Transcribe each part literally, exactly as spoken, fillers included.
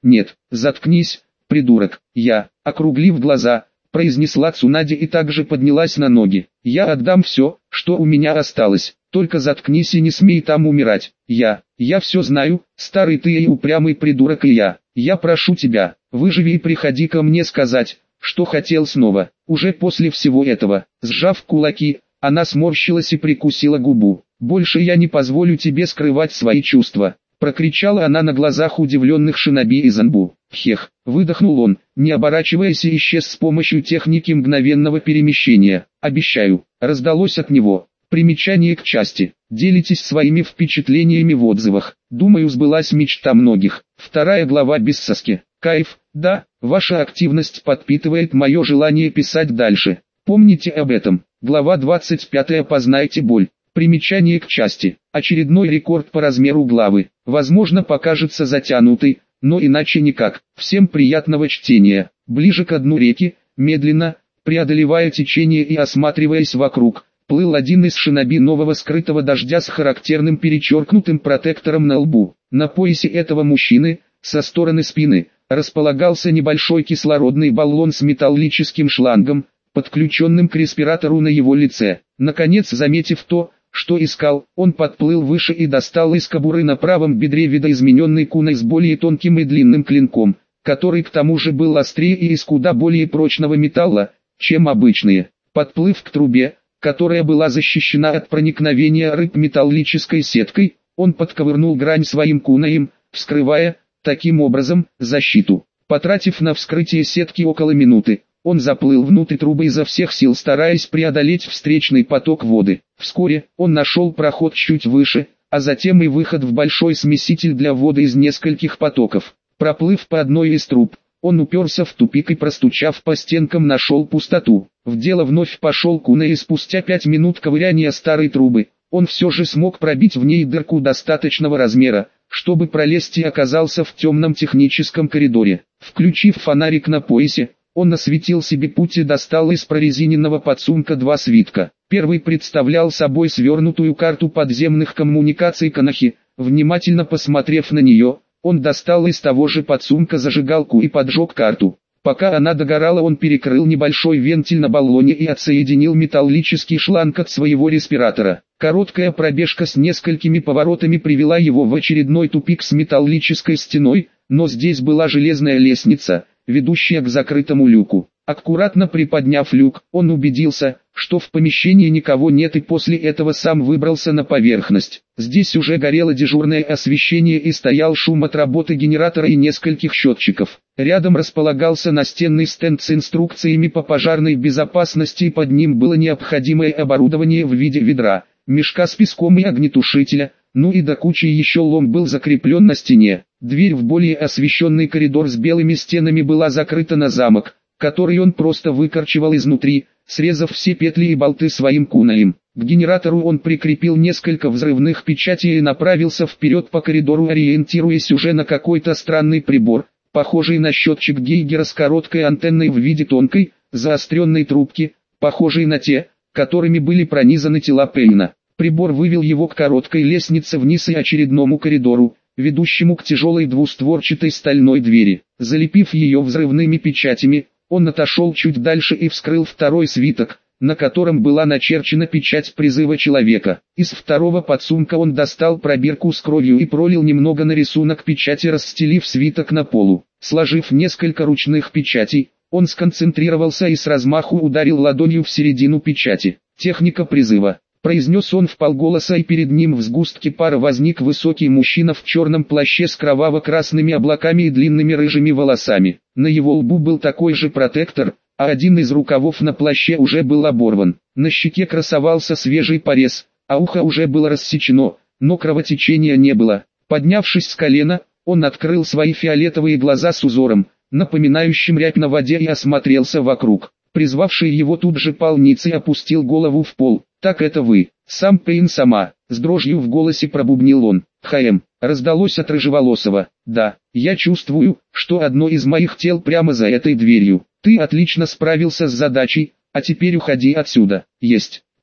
Нет, заткнись, придурок. Я, округлив глаза, произнесла Цунаде и также поднялась на ноги. Я отдам все, что у меня осталось. Только заткнись и не смей там умирать. Я, я все знаю, старый ты и упрямый придурок и я. Я прошу тебя, выживи и приходи ко мне сказать, что хотел снова. Уже после всего этого, сжав кулаки, она сморщилась и прикусила губу. Больше я не позволю тебе скрывать свои чувства. Прокричала она на глазах удивленных шиноби и Занбу. Хех, выдохнул он, не оборачиваясь и исчез с помощью техники мгновенного перемещения. Обещаю, раздалось от него. Примечание к части. Делитесь своими впечатлениями в отзывах. Думаю, сбылась мечта многих. Вторая глава без соски. Кайф, да, ваша активность подпитывает мое желание писать дальше. Помните об этом. Глава двадцать пятая. Познайте боль. Примечание к части. Очередной рекорд по размеру главы. Возможно, покажется затянутой, но иначе никак. Всем приятного чтения. Ближе к дну реки, медленно, преодолевая течение и осматриваясь вокруг, плыл один из шиноби нового скрытого дождя с характерным перечеркнутым протектором на лбу. На поясе этого мужчины, со стороны спины, располагался небольшой кислородный баллон с металлическим шлангом, подключенным к респиратору на его лице. Наконец, заметив то, что искал, он подплыл выше и достал из кобуры на правом бедре видоизмененный кунай с более тонким и длинным клинком, который к тому же был острее и из куда более прочного металла, чем обычные. Подплыв к трубе, которая была защищена от проникновения рыб металлической сеткой, он подковырнул грань своим кунаем, вскрывая, таким образом, защиту. Потратив на вскрытие сетки около минуты, он заплыл внутрь трубы изо всех сил, стараясь преодолеть встречный поток воды. Вскоре, он нашел проход чуть выше, а затем и выход в большой смеситель для воды из нескольких потоков. Проплыв по одной из труб, он уперся в тупик и, простучав по стенкам, нашел пустоту. В дело вновь пошел кунай, и спустя пять минут ковыряния старой трубы, он все же смог пробить в ней дырку достаточного размера, чтобы пролезть, и оказался в темном техническом коридоре. Включив фонарик на поясе, он осветил себе путь и достал из прорезиненного подсумка два свитка. Первый представлял собой свернутую карту подземных коммуникаций Канахи. Внимательно посмотрев на нее, он достал из того же подсумка зажигалку и поджег карту. Пока она догорала, он перекрыл небольшой вентиль на баллоне и отсоединил металлический шланг от своего респиратора. Короткая пробежка с несколькими поворотами привела его в очередной тупик с металлической стеной, но здесь была железная лестница, ведущая к закрытому люку. Аккуратно приподняв люк, он убедился, что в помещении никого нет, и после этого сам выбрался на поверхность. Здесь уже горело дежурное освещение и стоял шум от работы генератора и нескольких счетчиков. Рядом располагался настенный стенд с инструкциями по пожарной безопасности, и под ним было необходимое оборудование в виде ведра, мешка с песком и огнетушителя, ну и до кучи еще лом был закреплен на стене. Дверь в более освещенный коридор с белыми стенами была закрыта на замок, который он просто выкорчевал изнутри, срезав все петли и болты своим кунаем. К генератору он прикрепил несколько взрывных печатей и направился вперед по коридору, ориентируясь уже на какой-то странный прибор, похожий на счетчик Гейгера с короткой антенной в виде тонкой, заостренной трубки, похожей на те, которыми были пронизаны тела Пейна. Прибор вывел его к короткой лестнице вниз и очередному коридору, ведущему к тяжелой двустворчатой стальной двери. Залепив ее взрывными печатями, он отошел чуть дальше и вскрыл второй свиток, на котором была начерчена печать призыва человека. Из второго подсумка он достал пробирку с кровью и пролил немного на рисунок печати, расстелив свиток на полу. Сложив несколько ручных печатей, он сконцентрировался и с размаху ударил ладонью в середину печати. «Техника призыва», — произнес он вполголоса, и перед ним в сгустке пара возник высокий мужчина в черном плаще с кроваво-красными облаками и длинными рыжими волосами. На его лбу был такой же протектор, а один из рукавов на плаще уже был оборван. На щеке красовался свежий порез, а ухо уже было рассечено, но кровотечения не было. Поднявшись с колена, он открыл свои фиолетовые глаза с узором, напоминающим рябь на воде, и осмотрелся вокруг. Призвавший его тут же полницей опустил голову в пол. «Так это вы, сам Пейн сама», — с дрожью в голосе пробубнил он. «Хаэм», — раздалось от рыжеволосого. «Да, я чувствую, что одно из моих тел прямо за этой дверью. Ты отлично справился с задачей, а теперь уходи отсюда». «Есть».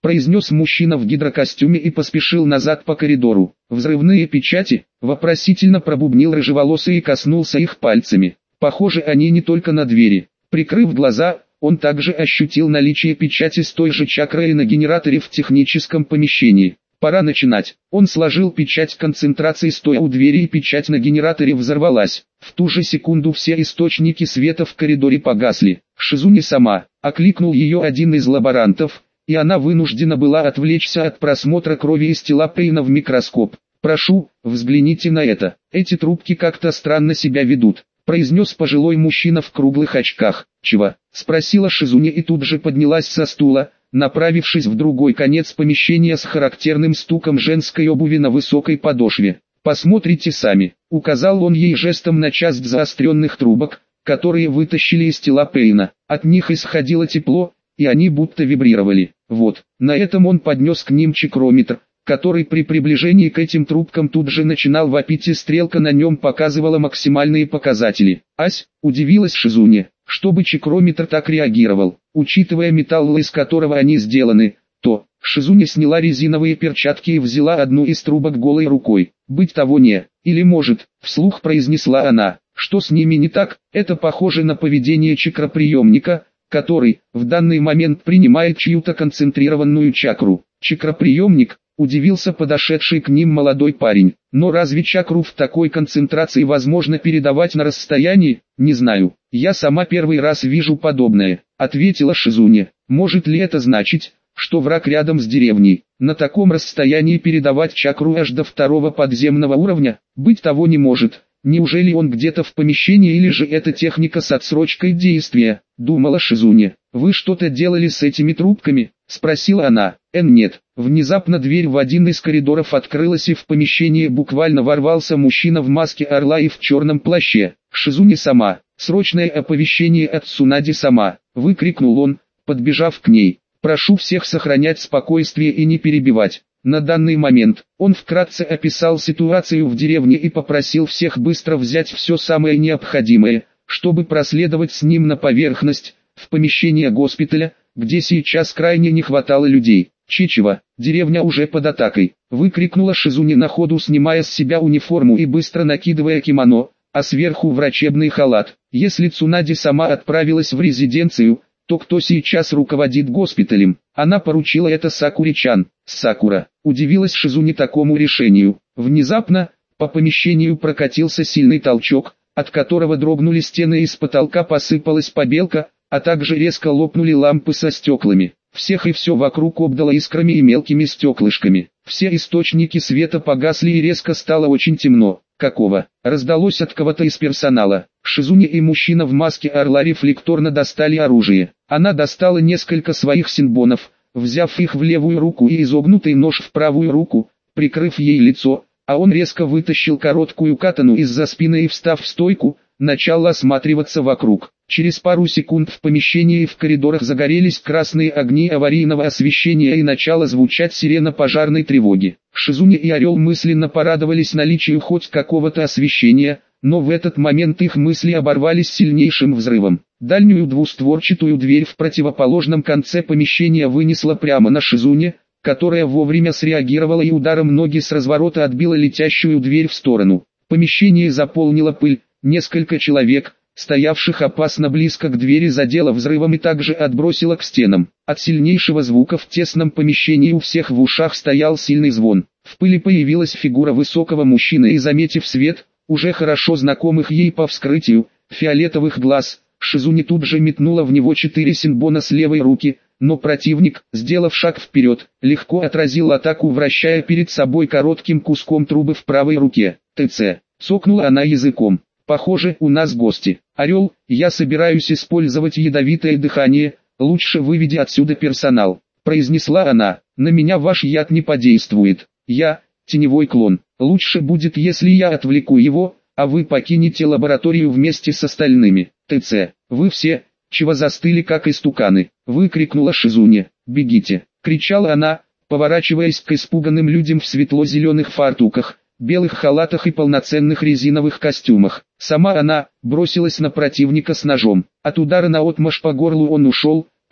произнес мужчина в гидрокостюме и поспешил назад по коридору. «Взрывные печати?» — вопросительно пробубнил рыжеволосый и коснулся их пальцами. Похоже, они не только на двери. Прикрыв глаза, он также ощутил наличие печати с той же чакрой на генераторе в техническом помещении. Пора начинать. Он сложил печать концентрации стоя у двери, и печать на генераторе взорвалась. В ту же секунду все источники света в коридоре погасли. Шизуне сама, окликнул ее один из лаборантов, и она вынуждена была отвлечься от просмотра крови из тела Пейна в микроскоп. «Прошу, взгляните на это. Эти трубки как-то странно себя ведут», — произнес пожилой мужчина в круглых очках. «Чего?» — спросила Шизуне и тут же поднялась со стула, направившись в другой конец помещения с характерным стуком женской обуви на высокой подошве. «Посмотрите сами», — указал он ей жестом на часть заостренных трубок, которые вытащили из тела Пейна. От них исходило тепло, и они будто вибрировали. Вот, на этом он поднес к ним чакрометр, который при приближении к этим трубкам тут же начинал вопить, и стрелка на нем показывала максимальные показатели. «Ась», — удивилась Шизуне, — чтобы чакрометр так реагировал, учитывая металл, из которого они сделаны, то... Шизуне сняла резиновые перчатки и взяла одну из трубок голой рукой. «Быть того не, или может», — вслух произнесла она. «Что с ними не так? Это похоже на поведение чакроприемника, который, в данный момент принимает чью-то концентрированную чакру». «Чакроприемник?» — удивился подошедший к ним молодой парень. «Но разве чакру в такой концентрации возможно передавать на расстоянии? Не знаю. Я сама первый раз вижу подобное», — ответила Шизуне. «Может ли это значить, что враг рядом с деревней, на таком расстоянии передавать чакру аж до второго подземного уровня? Быть того не может. Неужели он где-то в помещении, или же это техника с отсрочкой действия?» — думала Шизуне. «Вы что-то делали с этими трубками?» — спросила она. «Эн нет». Внезапно дверь в один из коридоров открылась, и в помещение буквально ворвался мужчина в маске орла и в черном плаще. «Шизуне сама, срочное оповещение от Цунади сама!» — выкрикнул он, подбежав к ней. «Прошу всех сохранять спокойствие и не перебивать». На данный момент он вкратце описал ситуацию в деревне и попросил всех быстро взять все самое необходимое, чтобы проследовать с ним на поверхность, в помещение госпиталя, где сейчас крайне не хватало людей. «Чичева, деревня уже под атакой», — выкрикнула Шизуне на ходу, снимая с себя униформу и быстро накидывая кимоно, а сверху врачебный халат. Если Цунади сама отправилась в резиденцию, то кто сейчас руководит госпиталем? Она поручила это Сакуре-чан. «Сакура», — удивилась Шизуне такому решению. Внезапно, по помещению прокатился сильный толчок, от которого дрогнули стены, и с потолка посыпалась побелка, а также резко лопнули лампы со стеклами. Всех и все вокруг обдало искрами и мелкими стеклышками. Все источники света погасли, и резко стало очень темно. «Какого?» — раздалось от кого-то из персонала. Шизуне и мужчина в маске орла рефлекторно достали оружие. Она достала несколько своих синбонов, взяв их в левую руку и изогнутый нож в правую руку, прикрыв ей лицо, а он резко вытащил короткую катану из-за спины и, встав в стойку, начал осматриваться вокруг. Через пару секунд в помещении и в коридорах загорелись красные огни аварийного освещения и начала звучать сирена пожарной тревоги. Шизуне и Орел мысленно порадовались наличию хоть какого-то освещения, но в этот момент их мысли оборвались сильнейшим взрывом. Дальнюю двустворчатую дверь в противоположном конце помещения вынесла прямо на Шизуне, которая вовремя среагировала и ударом ноги с разворота отбила летящую дверь в сторону. Помещение заполнила пыль, несколько человек, стоявших опасно близко к двери, задело взрывом и также отбросило к стенам. От сильнейшего звука в тесном помещении у всех в ушах стоял сильный звон. В пыли появилась фигура высокого мужчины и, заметив свет, уже хорошо знакомых ей по вскрытию, фиолетовых глаз, Шизуне тут же метнула в него четыре синбона с левой руки, но противник, сделав шаг вперед, легко отразил атаку, вращая перед собой коротким куском трубы в правой руке. «ТЦ», — цокнула она языком. «Похоже, у нас гости. Орел, я собираюсь использовать ядовитое дыхание, лучше выведи отсюда персонал», — произнесла она. «На меня ваш яд не подействует. Я, теневой клон. Лучше будет, если я отвлеку его, а вы покинете лабораторию вместе с остальными. ТЦ, вы все, чего застыли как истуканы?» — выкрикнула Шизуне. «Бегите!» — кричала она, поворачиваясь к испуганным людям в светло-зеленых фартуках, белых халатах и полноценных резиновых костюмах. Сама она бросилась на противника с ножом. От удара наотмашь по горлу он ушел,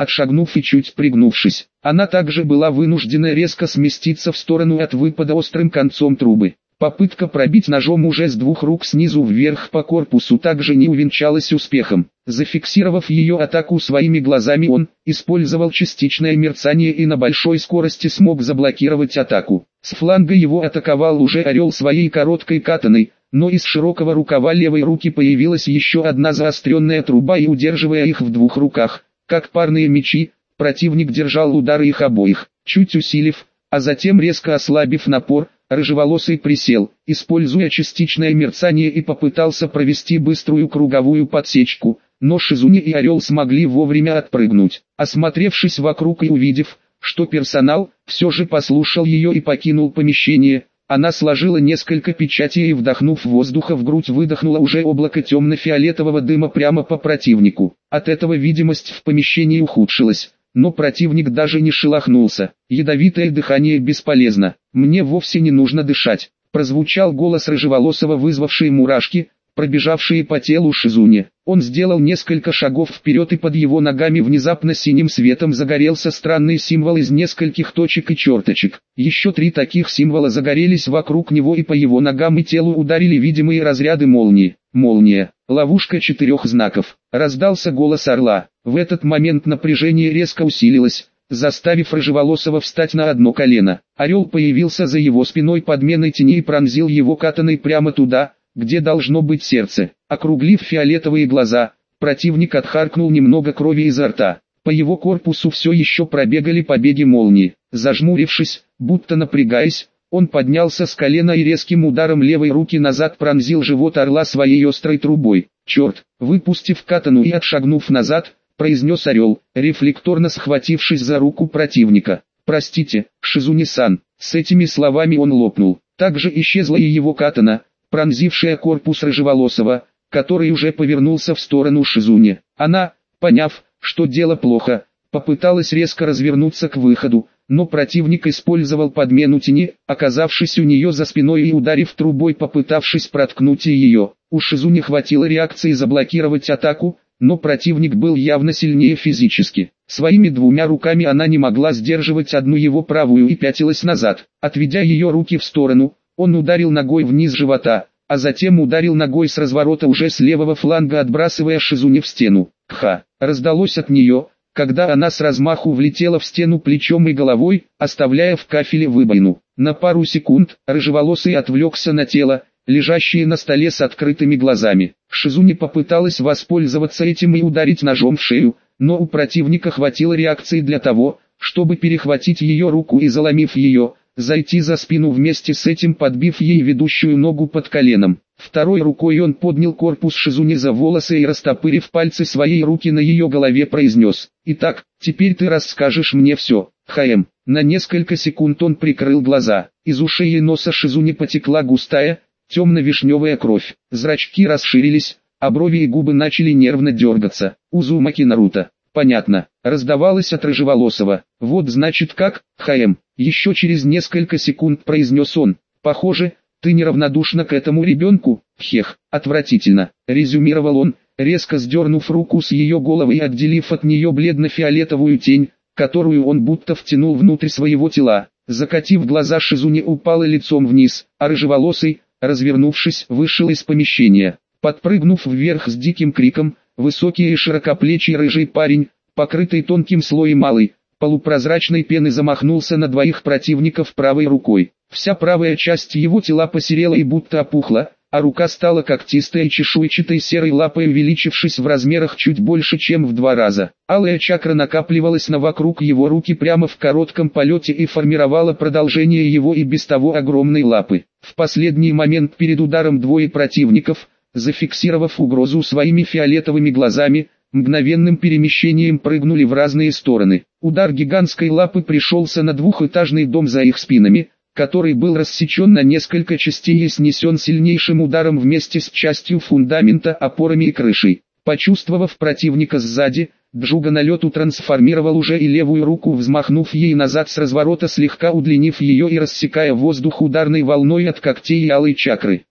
отшагнув и чуть пригнувшись. Она также была вынуждена резко сместиться в сторону от выпада острым концом трубы. Попытка пробить ножом уже с двух рук снизу вверх по корпусу также не увенчалась успехом. Зафиксировав ее атаку своими глазами, он использовал частичное мерцание и на большой скорости смог заблокировать атаку. С фланга его атаковал уже Орел своей короткой катаной, но из широкого рукава левой руки появилась еще одна заостренная труба, и удерживая их в двух руках, как парные мечи, противник держал удары их обоих. Чуть усилив, а затем резко ослабив напор, Рыжеволосый присел, используя частичное мерцание, и попытался провести быструю круговую подсечку, но Шизуне и Орел смогли вовремя отпрыгнуть. Осмотревшись вокруг и увидев, что персонал все же послушал ее и покинул помещение, она сложила несколько печатей и, вдохнув воздуха в грудь, выдохнула уже облако темно-фиолетового дыма прямо по противнику. От этого видимость в помещении ухудшилась, но противник даже не шелохнулся. Ядовитое дыхание бесполезно. «Мне вовсе не нужно дышать», — прозвучал голос Рыжеволосого, вызвавший мурашки, пробежавшие по телу Шизуне. Он сделал несколько шагов вперед, и под его ногами внезапно синим светом загорелся странный символ из нескольких точек и черточек. Еще три таких символа загорелись вокруг него, и по его ногам и телу ударили видимые разряды молнии. Молния. Ловушка четырех знаков. Раздался голос Орла. В этот момент напряжение резко усилилось, заставив Рыжеволосого встать на одно колено. Орел появился за его спиной подменой тени и пронзил его катаной прямо туда, где должно быть сердце. Округлив фиолетовые глаза, противник отхаркнул немного крови изо рта. По его корпусу все еще пробегали побеги молнии. Зажмурившись, будто напрягаясь, он поднялся с колена и резким ударом левой руки назад пронзил живот Орла своей острой трубой. «Черт!» Выпустив катану и отшагнув назад, произнес Орел, рефлекторно схватившись за руку противника. «Простите, Шизуне-сан». С этими словами он лопнул. Также исчезла и его катана, пронзившая корпус Рыжеволосого, который уже повернулся в сторону Шизуне. Она, поняв, что дело плохо, попыталась резко развернуться к выходу, но противник использовал подмену тени, оказавшись у нее за спиной и ударив трубой, попытавшись проткнуть ее. У Шизуни хватило реакции заблокировать атаку, но противник был явно сильнее физически. Своими двумя руками она не могла сдерживать одну его правую и пятилась назад. Отведя ее руки в сторону, он ударил ногой вниз живота, а затем ударил ногой с разворота уже с левого фланга, отбрасывая Шизуне в стену. «Кха!» раздалось от нее, когда она с размаху влетела в стену плечом и головой, оставляя в кафеле выбоину. На пару секунд Рыжеволосый отвлекся на тело, лежащее на столе с открытыми глазами. Шизуне попыталась воспользоваться этим и ударить ножом в шею, но у противника хватило реакции для того, чтобы перехватить ее руку и, заломив ее, зайти за спину, вместе с этим подбив ей ведущую ногу под коленом. Второй рукой он поднял корпус Шизуне за волосы и, растопырив пальцы своей руки на ее голове, произнес: «Итак, теперь ты расскажешь мне все, ХМ». На несколько секунд он прикрыл глаза. Из ушей и носа Шизуне потекла густая, темно-вишневая кровь. Зрачки расширились, а брови и губы начали нервно дергаться. «Узумаки Наруто». «Понятно», раздавалось от Рыжеволосого. «Вот значит как, ХМ». Еще через несколько секунд произнес он: «Похоже, ты неравнодушна к этому ребенку, хех, отвратительно», резюмировал он, резко сдернув руку с ее головы и отделив от нее бледно-фиолетовую тень, которую он будто втянул внутрь своего тела. Закатив глаза, Шизуне упала лицом вниз, а Рыжеволосый, развернувшись, вышел из помещения. Подпрыгнув вверх с диким криком, высокий и широкоплечий рыжий парень, покрытый тонким слоем малой, полупрозрачной пены, замахнулся на двоих противников правой рукой. Вся правая часть его тела посерела и будто опухла, а рука стала когтистой и чешуйчатой серой лапой, увеличившись в размерах чуть больше, чем в два раза. Алая чакра накапливалась на вокруг его руки прямо в коротком полете и формировала продолжение его и без того огромной лапы. В последний момент перед ударом двое противников, зафиксировав угрозу своими фиолетовыми глазами, мгновенным перемещением прыгнули в разные стороны. Удар гигантской лапы пришелся на двухэтажный дом за их спинами, который был рассечен на несколько частей и снесен сильнейшим ударом вместе с частью фундамента, опорами и крышей. Почувствовав противника сзади, Джуга на лету трансформировал уже и левую руку, взмахнув ей назад с разворота, слегка удлинив ее и рассекая воздух ударной волной от когтей и алой чакры.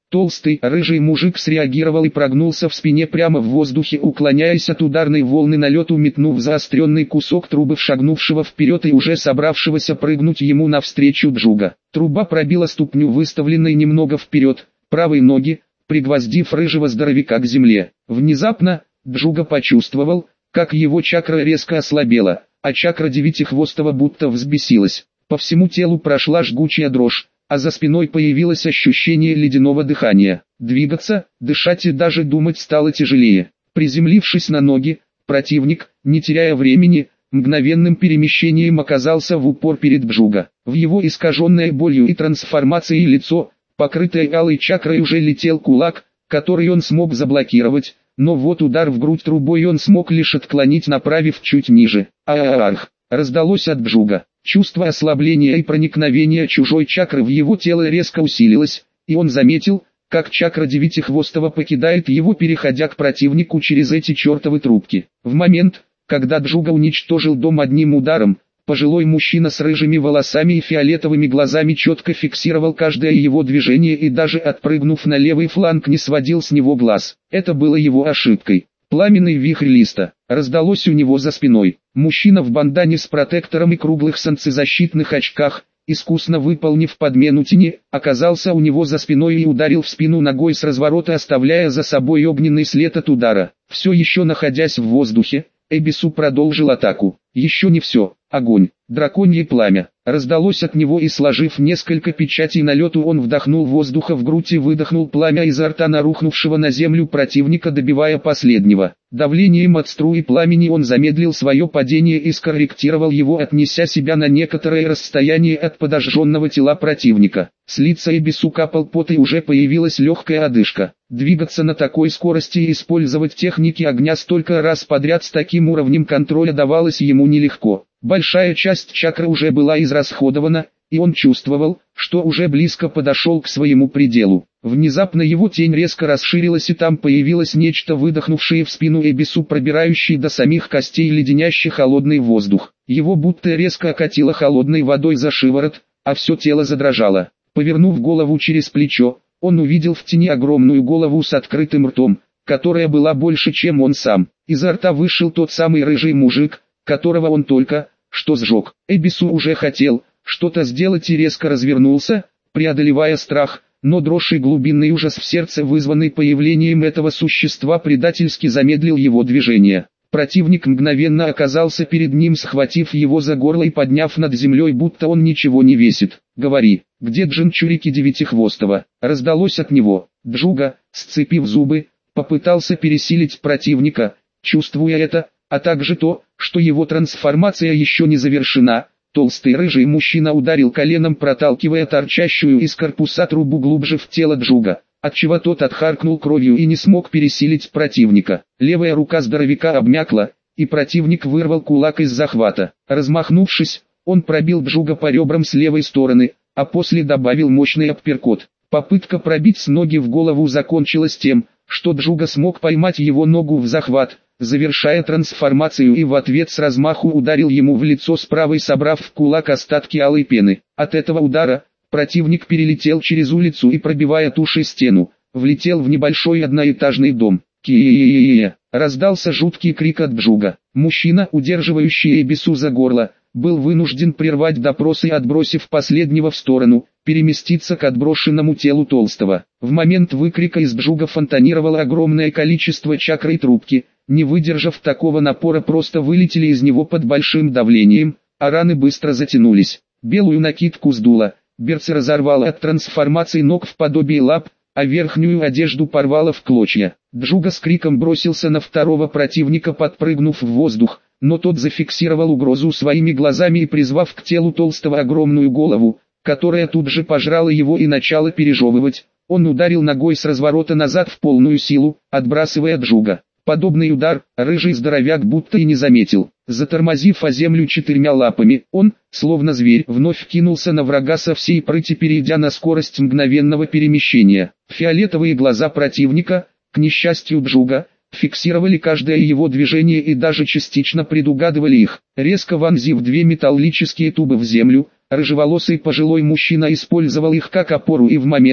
Толстый, рыжий мужик среагировал и прогнулся в спине прямо в воздухе, уклоняясь от ударной волны на лету, метнув заостренный кусок трубы в шагнувшего вперед и уже собравшегося прыгнуть ему навстречу Джуга. Труба пробила ступню, выставленной немного вперед, правой ноги, пригвоздив рыжего здоровяка к земле. Внезапно, Джуга почувствовал, как его чакра резко ослабела, а чакра девятихвостого будто взбесилась. По всему телу прошла жгучая дрожь, а за спиной появилось ощущение ледяного дыхания. Двигаться, дышать и даже думать стало тяжелее. Приземлившись на ноги, противник, не теряя времени, мгновенным перемещением оказался в упор перед Джуга. В его искаженное болью и трансформацией лицо, покрытое алой чакрой, уже летел кулак, который он смог заблокировать, но вот удар в грудь трубой он смог лишь отклонить, направив чуть ниже. «Аарх!» раздалось от Джуга. Чувство ослабления и проникновения чужой чакры в его тело резко усилилось, и он заметил, как чакра девятихвостого покидает его, переходя к противнику через эти чертовы трубки. В момент, когда Джуга уничтожил дом одним ударом, пожилой мужчина с рыжими волосами и фиолетовыми глазами четко фиксировал каждое его движение и даже отпрыгнув на левый фланг не сводил с него глаз. Это было его ошибкой. Пламенный вихрь листа раздалось у него за спиной. Мужчина в бандане с протектором и круглых солнцезащитных очках, искусно выполнив подмену тени, оказался у него за спиной и ударил в спину ногой с разворота, оставляя за собой огненный след от удара. Все еще находясь в воздухе, Эбису продолжил атаку. Еще не все. Огонь, драконье пламя, раздалось от него, и сложив несколько печатей на лету, он вдохнул воздуха в грудь и выдохнул пламя изо рта на рухнувшего на землю противника, добивая последнего. Давлением от струи пламени он замедлил свое падение и скорректировал его, отнеся себя на некоторое расстояние от подожженного тела противника. С лица Эбису капал пот и уже появилась легкая одышка. Двигаться на такой скорости и использовать техники огня столько раз подряд с таким уровнем контроля давалось ему нелегко. Большая часть чакры уже была израсходована, и он чувствовал, что уже близко подошел к своему пределу. Внезапно его тень резко расширилась, и там появилось нечто, выдохнувшее в спину Эбису, пробирающий до самих костей леденящий холодный воздух. Его будто резко окатило холодной водой за шиворот, а все тело задрожало. Повернув голову через плечо, он увидел в тени огромную голову с открытым ртом, которая была больше, чем он сам. Изо рта вышел тот самый рыжий мужик, которого он только что сжег. Эбису уже хотел что-то сделать и резко развернулся, преодолевая страх, но дрожь и глубинный ужас в сердце, вызванный появлением этого существа, предательски замедлил его движение. Противник мгновенно оказался перед ним, схватив его за горло и подняв над землей, будто он ничего не весит. «Говори, где Джинчурики девятихвостого?» раздалось от него. Джуга, сцепив зубы, попытался пересилить противника, чувствуя это, а также то, что его трансформация еще не завершена. Толстый рыжий мужчина ударил коленом, проталкивая торчащую из корпуса трубу глубже в тело Джуга, отчего тот отхаркнул кровью и не смог пересилить противника. Левая рука здоровяка обмякла, и противник вырвал кулак из захвата. Размахнувшись, он пробил Джуга по ребрам с левой стороны, а после добавил мощный апперкот. Попытка пробить с ноги в голову закончилась тем, что Джуга смог поймать его ногу в захват, завершая трансформацию, и в ответ с размаху ударил ему в лицо с правой, собрав в кулак остатки алой пены. От этого удара противник перелетел через улицу и, пробивая тушей стену, влетел в небольшой одноэтажный дом. «Ки-е-е-е-е!» раздался жуткий крик от Джуга. Мужчина, удерживающий Эбису за горло, был вынужден прервать допрос и, отбросив последнего в сторону, переместиться к отброшенному телу Толстого. В момент выкрика из Джуга фонтанировало огромное количество чакры и трубки, не выдержав такого напора, просто вылетели из него под большим давлением, а раны быстро затянулись. Белую накидку сдуло, берцы разорвало от трансформации ног в подобие лап, а верхнюю одежду порвало в клочья. Джуга с криком бросился на второго противника, подпрыгнув в воздух, но тот зафиксировал угрозу своими глазами и, призвав к телу Толстого огромную голову, которая тут же пожрала его и начала пережевывать, он ударил ногой с разворота назад в полную силу, отбрасывая Джуга. Подобный удар рыжий здоровяк будто и не заметил. Затормозив о землю четырьмя лапами, он, словно зверь, вновь кинулся на врага со всей прыти, перейдя на скорость мгновенного перемещения. Фиолетовые глаза противника, к несчастью Джуга, фиксировали каждое его движение и даже частично предугадывали их. Резко вонзив две металлические тубы в землю, рыжеволосый пожилой мужчина использовал их как опору, и в момент,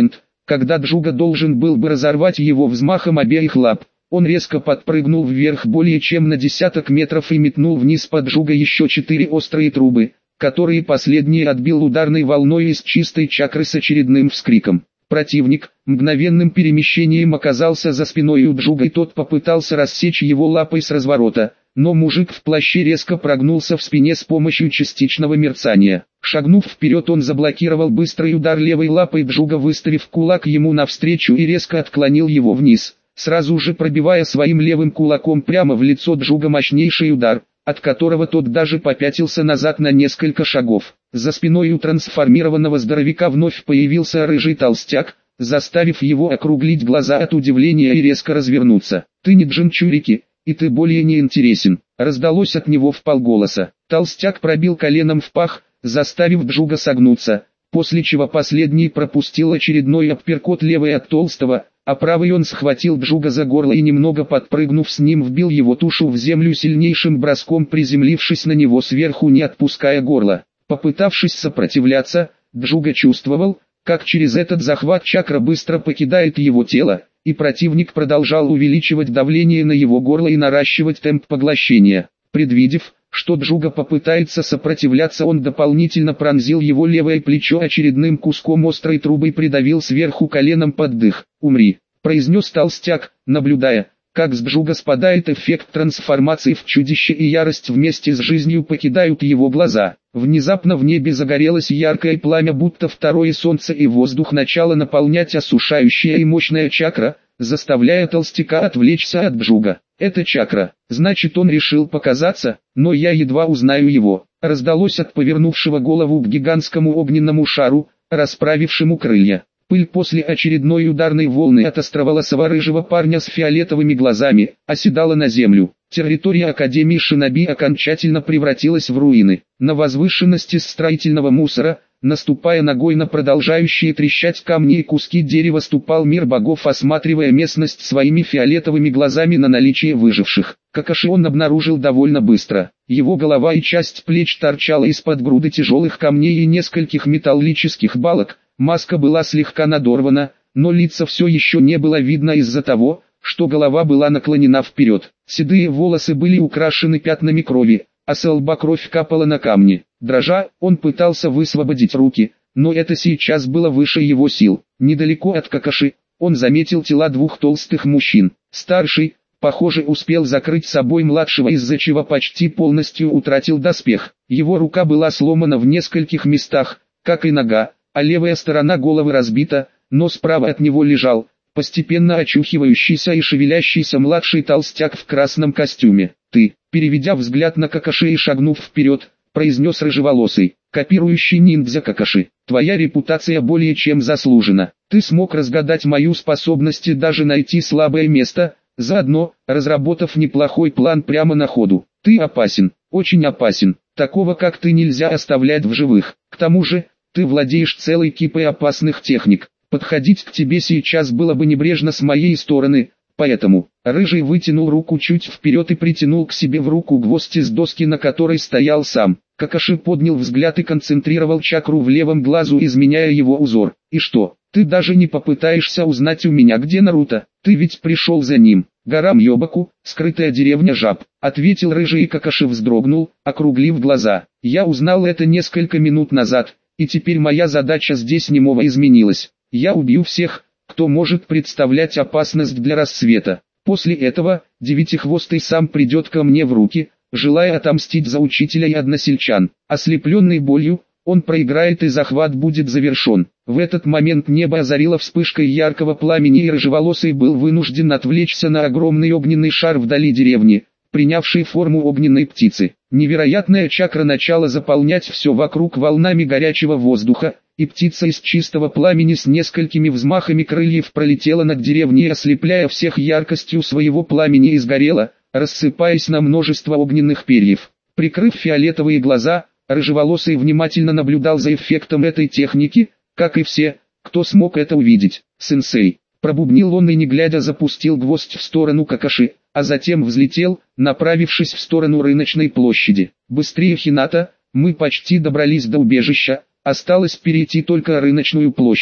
когда Джуга должен был бы разорвать его взмахом обеих лап. Он резко подпрыгнул вверх более чем на десяток метров и метнул вниз под Джуга еще четыре острые трубы, которые последние отбил ударной волной из чистой чакры с очередным вскриком. Противник мгновенным перемещением оказался за спиной у Джуга, и тот попытался рассечь его лапой с разворота, но мужик в плаще резко прогнулся в спине с помощью частичного мерцания. Шагнув вперед, он заблокировал быстрый удар левой лапой Джуга, выставив кулак ему навстречу, и резко отклонил его вниз, сразу же пробивая своим левым кулаком прямо в лицо Джуга мощнейший удар, от которого тот даже попятился назад на несколько шагов. За спиной у трансформированного здоровяка вновь появился рыжий толстяк, заставив его округлить глаза от удивления и резко развернуться. «Ты не Джинчурики, и ты более не интересен», — раздалось от него вполголоса. Толстяк пробил коленом в пах, заставив Джуга согнуться, после чего последний пропустил очередной апперкот левой от толстого, а правый он схватил Джуга за горло и, немного подпрыгнув с ним, вбил его тушу в землю сильнейшим броском, приземлившись на него сверху, не отпуская горло. Попытавшись сопротивляться, Джуга чувствовал, как через этот захват чакра быстро покидает его тело, и противник продолжал увеличивать давление на его горло и наращивать темп поглощения. Предвидев, что Джуга попытается сопротивляться, он дополнительно пронзил его левое плечо очередным куском острой трубы и придавил сверху коленом под дых. «Умри», — произнес толстяк, наблюдая, как с Джуга спадает эффект трансформации в чудище, и ярость вместе с жизнью покидают его глаза. Внезапно в небе загорелось яркое пламя, будто второе солнце, и воздух начало наполнять осушающая и мощная чакра, заставляя толстяка отвлечься от Джуга. «Это чакра, значит, он решил показаться, но я едва узнаю его», — раздалось от повернувшего голову к гигантскому огненному шару, расправившему крылья. Пыль после очередной ударной волны от островолосого рыжего парня с фиолетовыми глазами оседала на землю. Территория Академии Шиноби окончательно превратилась в руины. На возвышенности строительного мусора, наступая ногой на продолжающие трещать камни и куски дерева, ступал мир богов, осматривая местность своими фиолетовыми глазами на наличие выживших. Какаши он обнаружил довольно быстро. Его голова и часть плеч торчала из-под груды тяжелых камней и нескольких металлических балок. Маска была слегка надорвана, но лица все еще не было видно из-за того, что голова была наклонена вперед. Седые волосы были украшены пятнами крови, а с лба кровь капала на камни. Дрожа, он пытался высвободить руки, но это сейчас было выше его сил. Недалеко от Какаши, он заметил тела двух толстых мужчин. Старший, похоже, успел закрыть собой младшего, из-за чего почти полностью утратил доспех. Его рука была сломана в нескольких местах, как и нога, а левая сторона головы разбита, но справа от него лежал, постепенно очухивающийся и шевелящийся младший толстяк в красном костюме. «Ты», переведя взгляд на Какаши и шагнув вперед, произнес рыжеволосый, копирующий ниндзя Какаши: «Твоя репутация более чем заслужена. Ты смог разгадать мою способность и даже найти слабое место, заодно разработав неплохой план прямо на ходу. Ты опасен, очень опасен, такого как ты нельзя оставлять в живых. К тому же, ты владеешь целой кипой опасных техник. Подходить к тебе сейчас было бы небрежно с моей стороны, поэтому...» Рыжий вытянул руку чуть вперед и притянул к себе в руку гвоздь из доски, на которой стоял сам. Какаши поднял взгляд и концентрировал чакру в левом глазу, изменяя его узор. «И что, ты даже не попытаешься узнать у меня, где Наруто? Ты ведь пришел за ним». «Гора Мьёбаку, скрытая деревня жаб», — ответил Рыжий, и Какаши вздрогнул, округлив глаза. «Я узнал это несколько минут назад, и теперь моя задача здесь немного изменилась. Я убью всех, кто может представлять опасность для рассвета. После этого, Девятихвостый сам придет ко мне в руки, желая отомстить за учителя и односельчан. Ослепленный болью, он проиграет и захват будет завершен». В этот момент небо озарило вспышкой яркого пламени, и рыжеволосый был вынужден отвлечься на огромный огненный шар вдали деревни, принявший форму огненной птицы. Невероятная чакра начала заполнять все вокруг волнами горячего воздуха, и птица из чистого пламени с несколькими взмахами крыльев пролетела над деревней, ослепляя всех яркостью своего пламени, и сгорела, рассыпаясь на множество огненных перьев. Прикрыв фиолетовые глаза, рыжеволосый внимательно наблюдал за эффектом этой техники, как и все, кто смог это увидеть. «Сенсей», — пробубнил он и, не глядя, запустил гвоздь в сторону Какаши, а затем взлетел, направившись в сторону рыночной площади. «Быстрее, Хината, мы почти добрались до убежища, осталось перейти только рыночную площадь».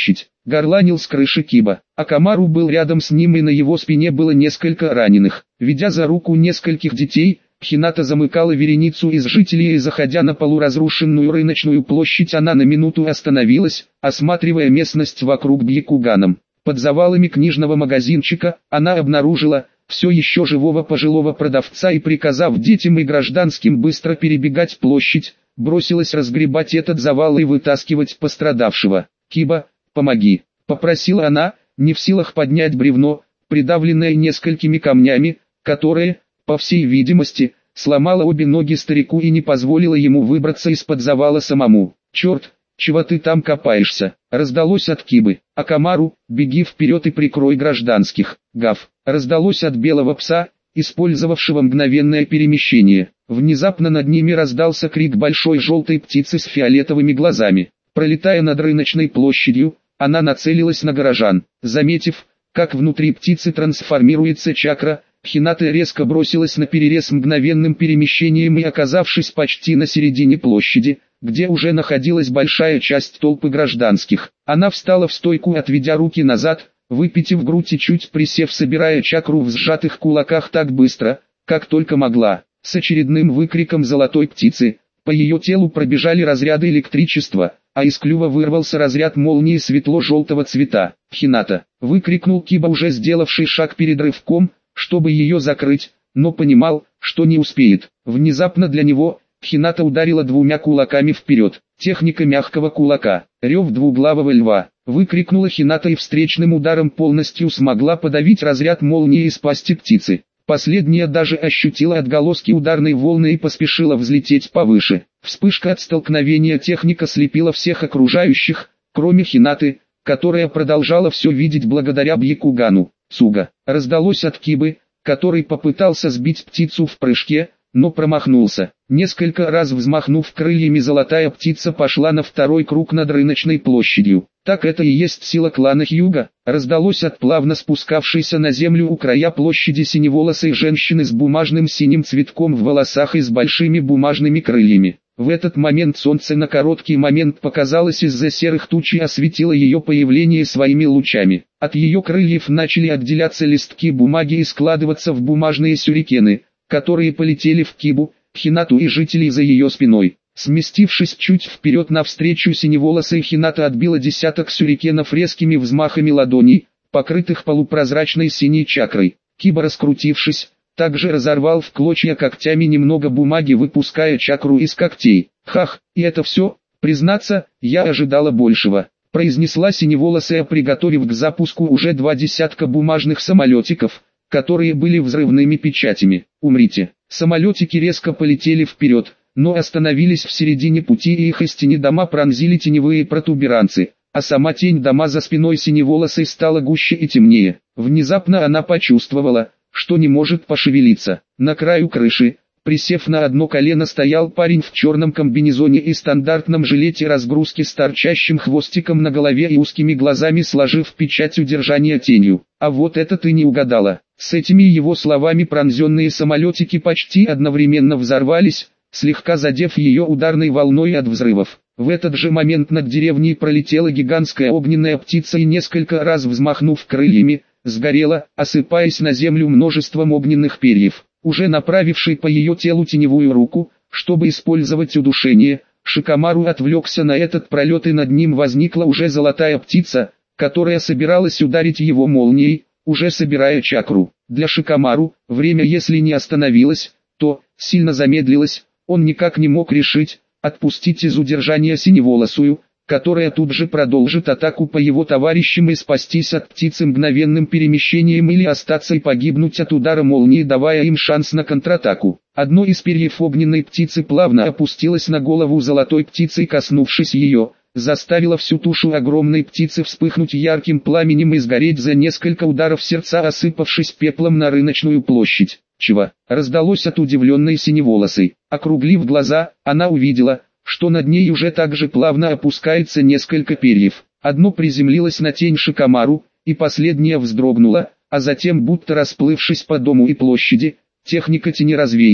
горланил с крыши Киба. Акамару был рядом с ним, и на его спине было несколько раненых. Ведя за руку нескольких детей, Хината замыкала вереницу из жителей, и заходя на полуразрушенную рыночную площадь, она на минуту остановилась, осматривая местность вокруг Бьякуганом. Под завалами книжного магазинчика она обнаружила все еще живого пожилого продавца и, приказав детям и гражданским быстро перебегать площадь, бросилась разгребать этот завал и вытаскивать пострадавшего. «Киба, помоги!» — попросила она, не в силах поднять бревно, придавленное несколькими камнями, которое, по всей видимости, сломало обе ноги старику и не позволило ему выбраться из-под завала самому. «Черт, чего ты там копаешься?» — раздалось от Кибы. «Акамару, беги вперед и прикрой гражданских!» «Гав!» — раздалось от белого пса, использовавшего мгновенное перемещение. Внезапно над ними раздался крик большой желтой птицы с фиолетовыми глазами. Пролетая над рыночной площадью, она нацелилась на горожан. Заметив, как внутри птицы трансформируется чакра, Хината резко бросилась на перерез мгновенным перемещением и, оказавшись почти на середине площади, где уже находилась большая часть толпы гражданских, она встала в стойку, отведя руки назад, выпитив грудь и чуть присев, собирая чакру в сжатых кулаках так быстро, как только могла. С очередным выкриком золотой птицы, по ее телу пробежали разряды электричества, а из клюва вырвался разряд молнии светло-желтого цвета. «Хината!» — выкрикнул Киба, уже сделавший шаг перед рывком, чтобы ее закрыть, но понимал, что не успеет. Внезапно для него, Хината ударила двумя кулаками вперед. Техника мягкого кулака. Рев двуглавого льва. Выкрикнула Хината и встречным ударом полностью смогла подавить разряд молнии из пасти птицы. Последняя даже ощутила отголоски ударной волны и поспешила взлететь повыше. Вспышка от столкновения техника слепила всех окружающих, кроме Хинаты, которая продолжала все видеть благодаря Бьякугану. «Цуга!» раздалось от Кибы, который попытался сбить птицу в прыжке, но промахнулся. Несколько раз взмахнув крыльями, золотая птица пошла на второй круг над рыночной площадью. «Так это и есть сила клана Хьюга!» раздалось от плавно спускавшейся на землю у края площади синеволосой женщины с бумажным синим цветком в волосах и с большими бумажными крыльями. В этот момент солнце на короткий момент показалось из-за серых туч и осветило ее появление своими лучами. От ее крыльев начали отделяться листки бумаги и складываться в бумажные сюрикены, которые полетели в Кибу, Хинату и жителей за ее спиной. Сместившись чуть вперед навстречу синеволосой, Хината отбила десяток сюрикенов резкими взмахами ладоней, покрытых полупрозрачной синей чакрой. Киба, раскрутившись, также разорвал в клочья когтями немного бумаги, выпуская чакру из когтей. «Хах, и это все? Признаться, я ожидала большего», — произнесла синеволосая, приготовив к запуску уже два десятка бумажных самолетиков, которые были взрывными печатями. «Умрите!» Самолетики резко полетели вперед, но остановились в середине пути, и их из тени дома пронзили теневые протуберанцы, а сама тень дома за спиной синеволосой стала гуще и темнее. Внезапно она почувствовала, что не может пошевелиться. На краю крыши, присев на одно колено, стоял парень в черном комбинезоне и стандартном жилете разгрузки с торчащим хвостиком на голове и узкими глазами, сложив печать удержания тенью. «А вот это ты не угадала!» С этими его словами пронзенные самолетики почти одновременно взорвались, слегка задев ее ударной волной от взрывов. В этот же момент над деревней пролетела гигантская огненная птица и, несколько раз взмахнув крыльями, сгорела, осыпаясь на землю множеством огненных перьев. Уже направивший по ее телу теневую руку, чтобы использовать удушение, Шикамару отвлекся на этот пролет, и над ним возникла уже золотая птица, которая собиралась ударить его молнией, уже собирая чакру. Для Шикамару, время если не остановилось, то сильно замедлилось. Он никак не мог решить, отпустить из удержания синеволосую, которая тут же продолжит атаку по его товарищам, и спастись от птицы мгновенным перемещением, или остаться и погибнуть от удара молнии, давая им шанс на контратаку. Одно из перьев огненной птицы плавно опустилось на голову золотой птицы и, коснувшись ее, заставило всю тушу огромной птицы вспыхнуть ярким пламенем и сгореть за несколько ударов сердца, осыпавшись пеплом на рыночную площадь. «Чего?» раздалось от удивленной синеволосой. Округлив глаза, она увидела, что над ней уже так же плавно опускается несколько перьев. Одно приземлилось на тень Шикамару, и последнее вздрогнуло, а затем, будто расплывшись по дому и площади, техника тени развеялась.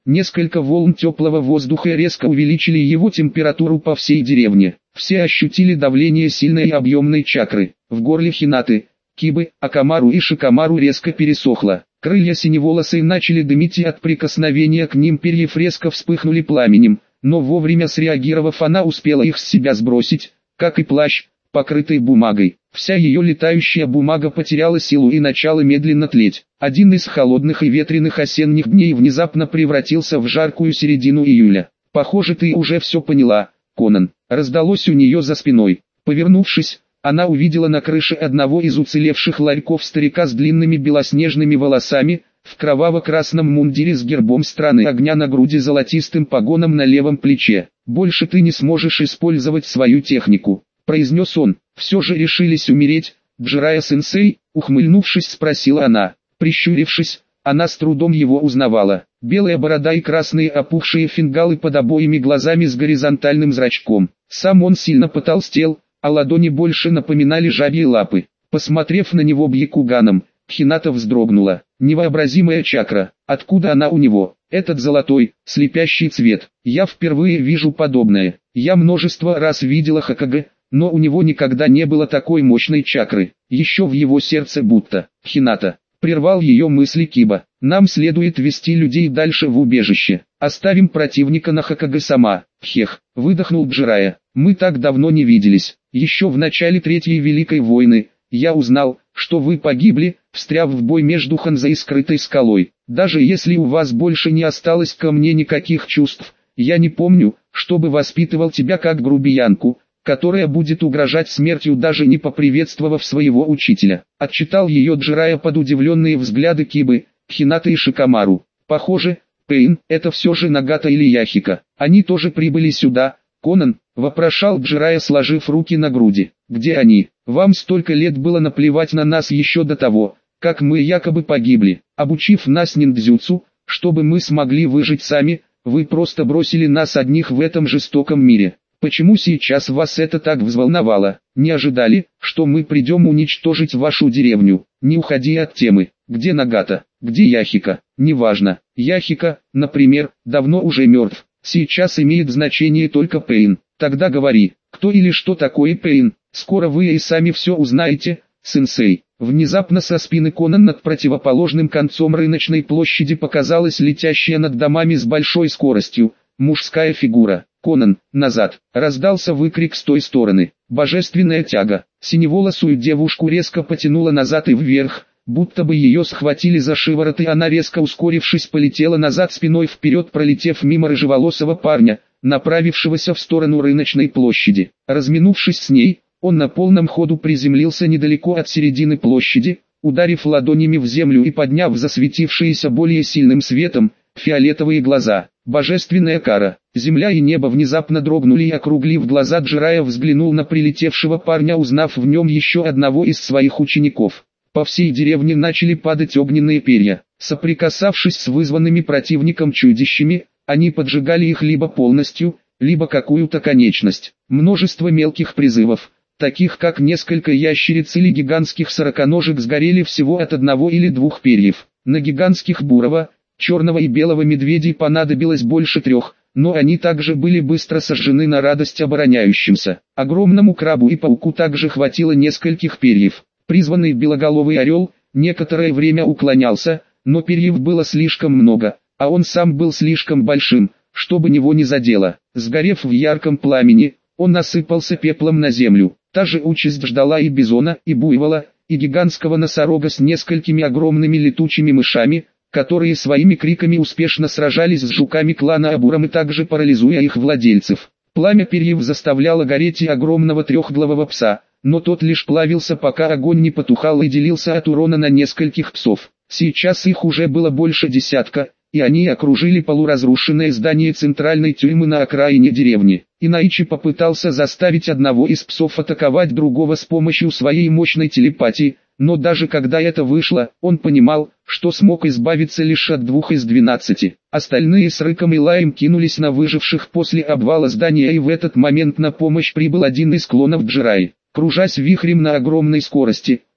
Несколько волн теплого воздуха резко увеличили его температуру по всей деревне. Все ощутили давление сильной и объемной чакры. В горле Хинаты, Кибы, Акамару и Шикамару резко пересохло. Крылья синеволосой начали дымить, и от прикосновения к ним перьев резко вспыхнули пламенем, но вовремя среагировав, она успела их с себя сбросить, как и плащ, покрытый бумагой. Вся ее летающая бумага потеряла силу и начала медленно тлеть. Один из холодных и ветреных осенних дней внезапно превратился в жаркую середину июля. «Похоже, ты уже все поняла, Конан», — раздалось у нее за спиной. Повернувшись, она увидела на крыше одного из уцелевших ларьков старика с длинными белоснежными волосами, в кроваво-красном мундире с гербом страны огня на груди, золотистым погоном на левом плече. «Больше ты не сможешь использовать свою технику», — произнес он. «Все же решились умереть, Джирайя-сенсей?» — ухмыльнувшись, спросила она. Прищурившись, она с трудом его узнавала. Белая борода и красные опухшие фингалы под обоими глазами с горизонтальным зрачком. Сам он сильно потолстел, а ладони больше напоминали жабьи лапы. Посмотрев на него Бьякуганом, Хината вздрогнула. Невообразимая чакра. Откуда она у него? Этот золотой, слепящий цвет. Я впервые вижу подобное. Я множество раз видела Хокаге, но у него никогда не было такой мощной чакры. Еще в его сердце будто. Хината. Прервал ее мысли Киба. Нам следует вести людей дальше в убежище. Оставим противника на Хокаге сама. Хех. Выдохнул Джирайя. Мы так давно не виделись. Еще в начале Третьей Великой войны я узнал, что вы погибли, встряв в бой между Ханзо и скрытой скалой. Даже если у вас больше не осталось ко мне никаких чувств, я не помню, чтобы воспитывал тебя как грубиянку, которая будет угрожать смертью, даже не поприветствовав своего учителя. Отчитал ее Джирайя под удивленные взгляды Кибы, Хинаты и Шикамару. Похоже, Пейн, это все же Нагата или Яхика. Они тоже прибыли сюда, Конан, вопрошал Джирайя, сложив руки на груди. Где они? Вам столько лет было наплевать на нас еще до того, как мы якобы погибли. Обучив нас ниндзюцу, чтобы мы смогли выжить сами, вы просто бросили нас одних в этом жестоком мире. Почему сейчас вас это так взволновало? Не ожидали, что мы придем уничтожить вашу деревню? Не уходи от темы. Где Нагата? Где Яхика? Неважно. Яхика, например, давно уже мертв. Сейчас имеет значение только Пейн. Тогда говори, кто или что такое Пейн? Скоро вы и сами все узнаете, сенсей. Внезапно со спины Конан над противоположным концом рыночной площади показалась летящая над домами с большой скоростью мужская фигура. «Конан, назад!» — раздался выкрик с той стороны. Божественная тяга. Синеволосую девушку резко потянула назад и вверх, будто бы ее схватили за шиворот, и она, резко ускорившись, полетела назад спиной вперед, пролетев мимо рыжеволосого парня, направившегося в сторону рыночной площади. Разминувшись с ней, он на полном ходу приземлился недалеко от середины площади, ударив ладонями в землю и подняв засветившиеся более сильным светом фиолетовые глаза. Божественная кара. Земля и небо внезапно дрогнули, и, округлив глаза, Джирайя взглянул на прилетевшего парня, узнав в нем еще одного из своих учеников. По всей деревне начали падать огненные перья. Соприкасавшись с вызванными противником чудищами, они поджигали их либо полностью, либо какую-то конечность. Множество мелких призывов, таких как несколько ящериц или гигантских сороконожек, сгорели всего от одного или двух перьев. На гигантских бурого, черного и белого медведей понадобилось больше трех, но они также были быстро сожжены на радость обороняющимся. Огромному крабу и пауку также хватило нескольких перьев. Призванный белоголовый орел некоторое время уклонялся, но перьев было слишком много, а он сам был слишком большим, чтобы него не задело. Сгорев в ярком пламени, он насыпался пеплом на землю. Та же участь ждала и бизона, и буйвола, и гигантского носорога с несколькими огромными летучими мышами, которые своими криками успешно сражались с жуками клана Абурам, и также парализуя их владельцев. Пламя перьев заставляло гореть и огромного трехглавого пса, но тот лишь плавился, пока огонь не потухал и делился от урона на нескольких псов. Сейчас их уже было больше десятка, и они окружили полуразрушенное здание центральной тюрьмы на окраине деревни. Инаичи попытался заставить одного из псов атаковать другого с помощью своей мощной телепатии, но даже когда это вышло, он понимал, что смог избавиться лишь от двух из двенадцати. Остальные с рыком и лаем кинулись на выживших после обвала здания, и в этот момент на помощь прибыл один из клонов Джирайи. Кружась вихрем на огромной скорости,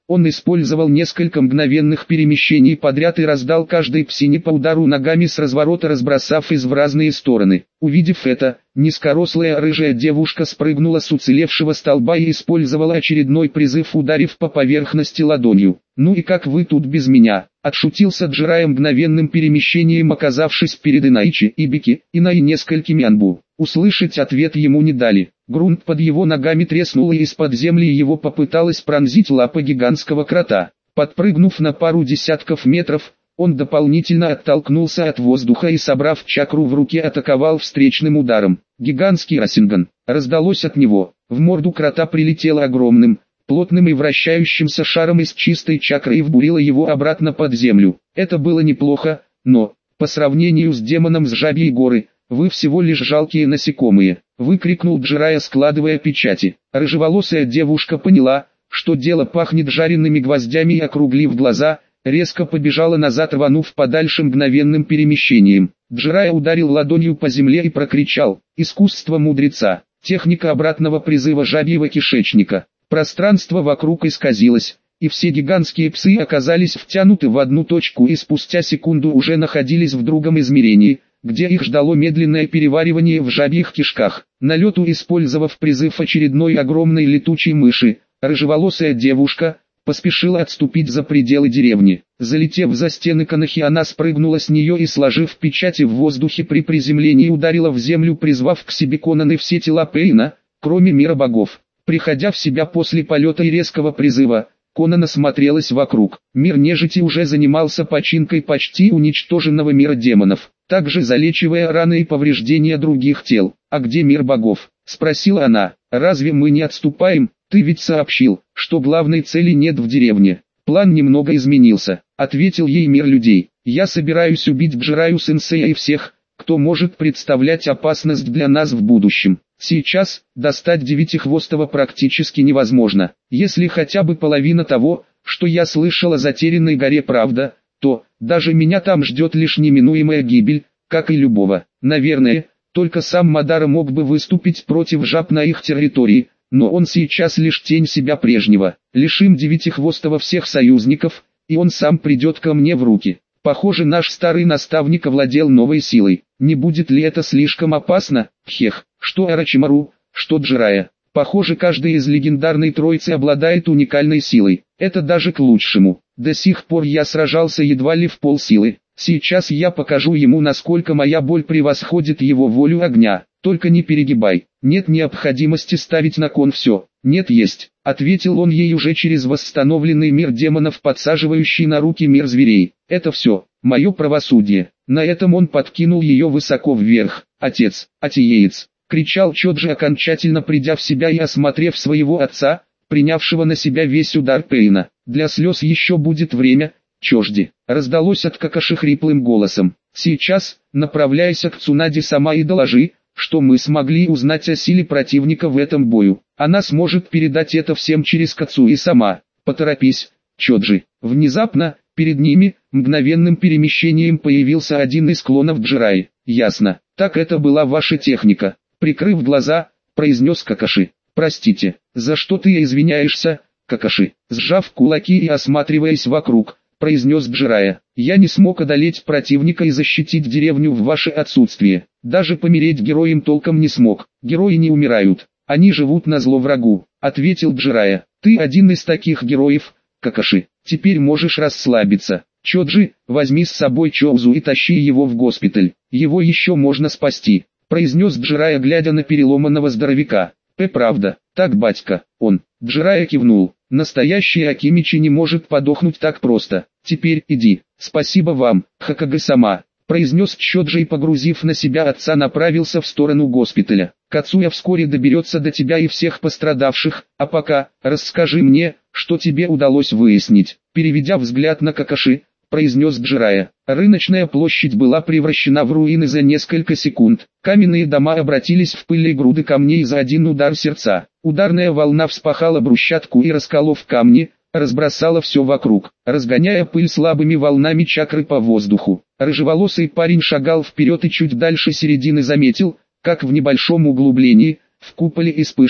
Он использовал несколько мгновенных перемещений подряд и раздал каждой псине по удару ногами с разворота, разбросав из в разные стороны. Увидев это, низкорослая рыжая девушка спрыгнула с уцелевшего столба и использовала очередной призыв, ударив по поверхности ладонью. «Ну и как вы тут без меня?» — отшутился Джирайя мгновенным перемещением, оказавшись перед Инайчи, Ибики, Инай и несколькими анбу. Услышать ответ ему не дали. Грунт под его ногами треснул, и из-под земли его попыталась пронзить лапа гигантского крота. Подпрыгнув на пару десятков метров, он дополнительно оттолкнулся от воздуха и, собрав чакру в руке, атаковал встречным ударом. Гигантский Расинган раздалось от него. В морду крота прилетело огромным, плотным и вращающимся шаром из чистой чакры и вбурило его обратно под землю. Это было неплохо, но, по сравнению с демоном с Жабьей горы, вы всего лишь жалкие насекомые, выкрикнул Джирайя, складывая печати. Рыжеволосая девушка поняла, что дело пахнет жареными гвоздями, и, округлив глаза, резко побежала назад, рванув подальше мгновенным перемещением. Джирайя ударил ладонью по земле и прокричал: «Искусство мудреца! Техника обратного призыва жабьего кишечника!» Пространство вокруг исказилось, и все гигантские псы оказались втянуты в одну точку и спустя секунду уже находились в другом измерении, где их ждало медленное переваривание в жабьих кишках. На лету, использовав призыв очередной огромной летучей мыши, рыжеволосая девушка поспешила отступить за пределы деревни. Залетев за стены Канахи, она спрыгнула с нее и, сложив печати в воздухе, при приземлении ударила в землю, призвав к себе Конан и все тела Пейна, кроме мира богов. Приходя в себя после полета и резкого призыва, Конан осмотрелась вокруг. Мир нежити уже занимался починкой почти уничтоженного мира демонов, также залечивая раны и повреждения других тел. «А где мир богов?» — спросила она. «Разве мы не отступаем? Ты ведь сообщил, что главной цели нет в деревне». «План немного изменился», — ответил ей мир людей. «Я собираюсь убить Джирайю-сенсея и всех, кто может представлять опасность для нас в будущем. Сейчас достать Девятихвостого практически невозможно. Если хотя бы половина того, что я слышал о затерянной горе, правда, то даже меня там ждет лишь неминуемая гибель, как и любого. Наверное, только сам Мадара мог бы выступить против жаб на их территории, но он сейчас лишь тень себя прежнего. Лишим Девятихвостого всех союзников, и он сам придет ко мне в руки. Похоже, наш старый наставник овладел новой силой. Не будет ли это слишком опасно? Хех, что Орочимару, что Джирайя. Похоже, каждый из легендарной троицы обладает уникальной силой. Это даже к лучшему. До сих пор я сражался едва ли в полсилы. Сейчас я покажу ему, насколько моя боль превосходит его волю огня. Только не перегибай. Нет необходимости ставить на кон все. Нет, есть, ответил он ей уже через восстановленный мир демонов, подсаживающий на руки мир зверей. Это все, мое правосудие. На этом он подкинул ее высоко вверх. «Отец, отиеец!» — кричал Чоджи, окончательно придя в себя и осмотрев своего отца, принявшего на себя весь удар Пейна. «Для слез еще будет время, Чожди!» — раздалось от Какаши хриплым голосом. «Сейчас, направляйся к Цунаде сама и доложи, что мы смогли узнать о силе противника в этом бою. Она сможет передать это всем через Кацуи сама. Поторопись, Чоджи!» Внезапно, перед ними, мгновенным перемещением появился один из клонов Джирайи. «Ясно, так это была ваша техника», — прикрыв глаза, произнес Какаши. «Простите, за что ты извиняешься, Какаши?» Сжав кулаки и осматриваясь вокруг, произнес Джирайя. «Я не смог одолеть противника и защитить деревню в ваше отсутствие. Даже помереть героем толком не смог. Герои не умирают, они живут назло врагу», — ответил Джирайя. «Ты один из таких героев, Какаши. Теперь можешь расслабиться. Чоджи, возьми с собой Чоузу и тащи его в госпиталь. Его еще можно спасти», — произнес Джирайя, глядя на переломанного здоровяка. «П, правда, так, батька, он». Джирайя кивнул. «Настоящий Акимичи не может подохнуть так просто. Теперь иди». «Спасибо вам, Хокаге-сама», — произнес Чоджи и, погрузив на себя отца, направился в сторону госпиталя. «Кацуя вскоре доберется до тебя и всех пострадавших, а пока, расскажи мне, что тебе удалось выяснить». Переведя взгляд на Какаши, произнес Джирайя. Рыночная площадь была превращена в руины за несколько секунд. Каменные дома обратились в пыль и груды камней за один удар сердца. Ударная волна вспахала брусчатку и, расколов камни, разбросала все вокруг, разгоняя пыль слабыми волнами чакры по воздуху. Рыжеволосый парень шагал вперед и чуть дальше середины заметил, как в небольшом углублении, в куполе из пышных,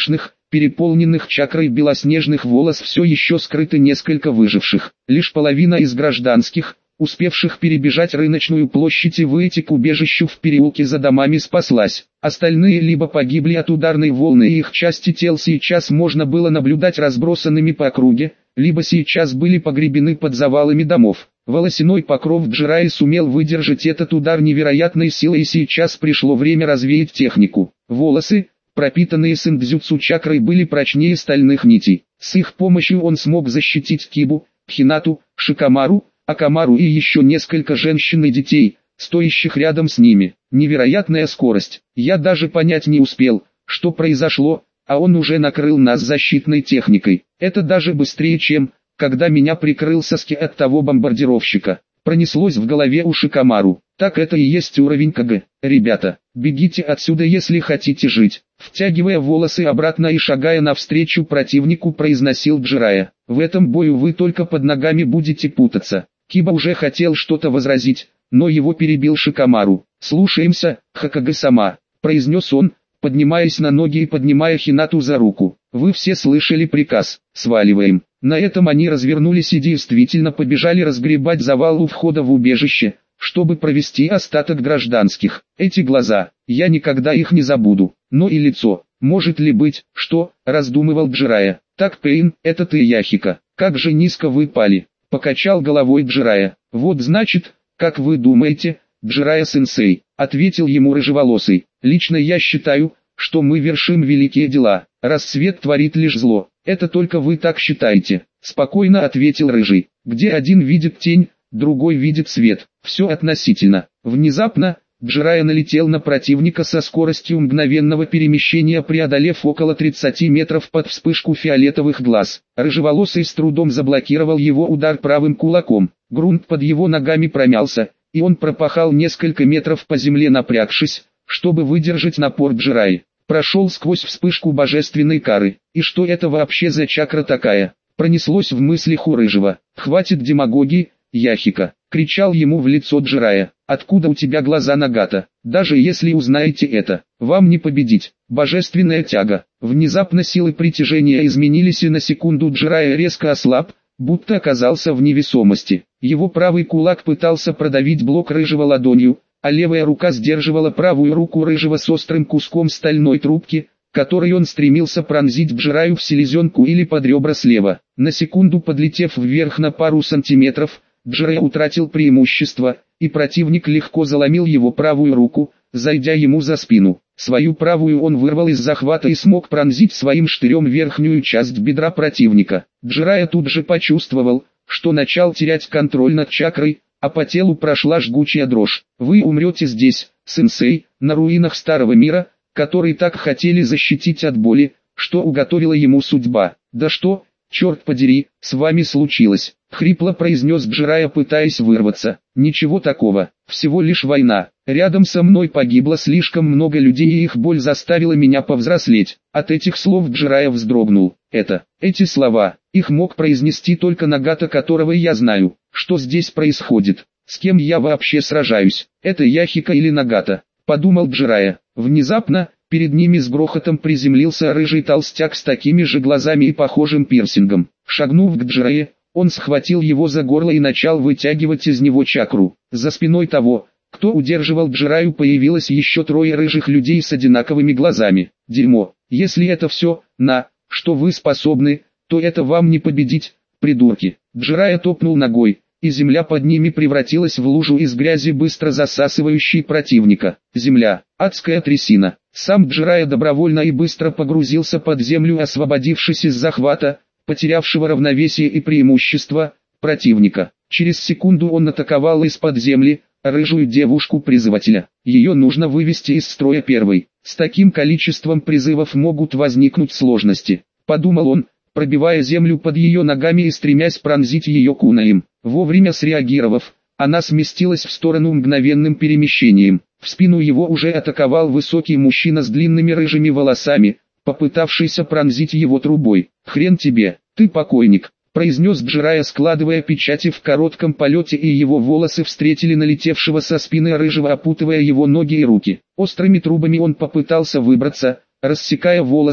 переполненных чакрой белоснежных волос все еще скрыты несколько выживших. Лишь половина из гражданских, успевших перебежать рыночную площадь и выйти к убежищу в переулке за домами, спаслась. Остальные либо погибли от ударной волны и их части тел сейчас можно было наблюдать разбросанными по округе, либо сейчас были погребены под завалами домов. Волосяной покров Джирайи сумел выдержать этот удар невероятной силой, и сейчас пришло время развеять технику. Волосы, пропитанные синдзюцу чакрой, были прочнее стальных нитей. С их помощью он смог защитить Кибу, Хинату, Шикамару, Акамару и еще несколько женщин и детей, стоящих рядом с ними. Невероятная скорость. Я даже понять не успел, что произошло, а он уже накрыл нас защитной техникой. Это даже быстрее, чем, когда меня прикрыл Саски от того бомбардировщика. Пронеслось в голове у Шикамару. Так это и есть уровень КГ. Ребята, бегите отсюда, если хотите жить. Втягивая волосы обратно и шагая навстречу противнику, произносил Джирайя. В этом бою вы только под ногами будете путаться. Киба уже хотел что-то возразить, но его перебил Шикамару. «Слушаемся, Хокаге-сама», — произнес он, поднимаясь на ноги и поднимая Хинату за руку. «Вы все слышали приказ, сваливаем». На этом они развернулись и действительно побежали разгребать завал у входа в убежище, чтобы провести остаток гражданских. Эти глаза, я никогда их не забуду. Но и лицо, может ли быть, что, раздумывал Джирайя. Так, Пейн, это ты, Яхика, как же низко вы пали. Покачал головой Джирайя. Вот значит, как вы думаете, Джирайя-сенсей, ответил ему рыжеволосый. Лично я считаю, что мы вершим великие дела. Рассвет творит лишь зло. Это только вы так считаете. Спокойно ответил рыжий. Где один видит тень, другой видит свет. Все относительно. Внезапно, Джирайя налетел на противника со скоростью мгновенного перемещения, преодолев около тридцати метров под вспышку фиолетовых глаз. Рыжеволосый с трудом заблокировал его удар правым кулаком. Грунт под его ногами промялся, и он пропахал несколько метров по земле, напрягшись, чтобы выдержать напор Джирайи. Прошел сквозь вспышку божественной кары. И что это вообще за чакра такая? Пронеслось в мыслях у рыжего. «Хватит демагогии, Яхика!» — кричал ему в лицо Джирайя. «Откуда у тебя глаза, Нагата? Даже если узнаете это, вам не победить. Божественная тяга». Внезапно силы притяжения изменились, и на секунду Джирайя резко ослаб, будто оказался в невесомости. Его правый кулак пытался продавить блок рыжего ладонью, а левая рука сдерживала правую руку рыжего с острым куском стальной трубки, которой он стремился пронзить Джирайю в селезенку или под ребра слева. На секунду подлетев вверх на пару сантиметров, Джирайя утратил преимущество, и противник легко заломил его правую руку, зайдя ему за спину. Свою правую он вырвал из захвата и смог пронзить своим штырем верхнюю часть бедра противника. Джирайя тут же почувствовал, что начал терять контроль над чакрой, а по телу прошла жгучая дрожь. «Вы умрете здесь, сенсей, на руинах старого мира, который так хотели защитить от боли, что уготовила ему судьба. Да что, черт подери, с вами случилось?» — хрипло произнес Джирайя, пытаясь вырваться. «Ничего такого, всего лишь война. Рядом со мной погибло слишком много людей, и их боль заставила меня повзрослеть». От этих слов Джирайя вздрогнул. Это, эти слова, их мог произнести только Нагата, которого я знаю. Что здесь происходит? С кем я вообще сражаюсь? Это Яхика или Нагата? Подумал Джирайя. Внезапно, перед ними с грохотом приземлился рыжий толстяк с такими же глазами и похожим пирсингом. Шагнув к Джирайе, он схватил его за горло и начал вытягивать из него чакру. За спиной того, кто удерживал Джирайю, появилось еще трое рыжих людей с одинаковыми глазами. «Дерьмо, если это все, на, что вы способны, то это вам не победить, придурки». Джирайя топнул ногой, и земля под ними превратилась в лужу из грязи, быстро засасывающей противника. Земля, адская трясина. Сам Джирайя добровольно и быстро погрузился под землю, освободившись из захвата, потерявшего равновесие и преимущество, противника. Через секунду он атаковал из-под земли рыжую девушку-призывателя. Ее нужно вывести из строя первой. С таким количеством призывов могут возникнуть сложности, подумал он, пробивая землю под ее ногами и стремясь пронзить ее кунаем. Вовремя среагировав, она сместилась в сторону мгновенным перемещением. В спину его уже атаковал высокий мужчина с длинными рыжими волосами, попытавшийся пронзить его трубой. «Хрен тебе, ты покойник», — произнес Джирайя, складывая печати в коротком полете, и его волосы встретили налетевшего со спины рыжего, опутывая его ноги и руки. Острыми трубами он попытался выбраться, рассекая волосы,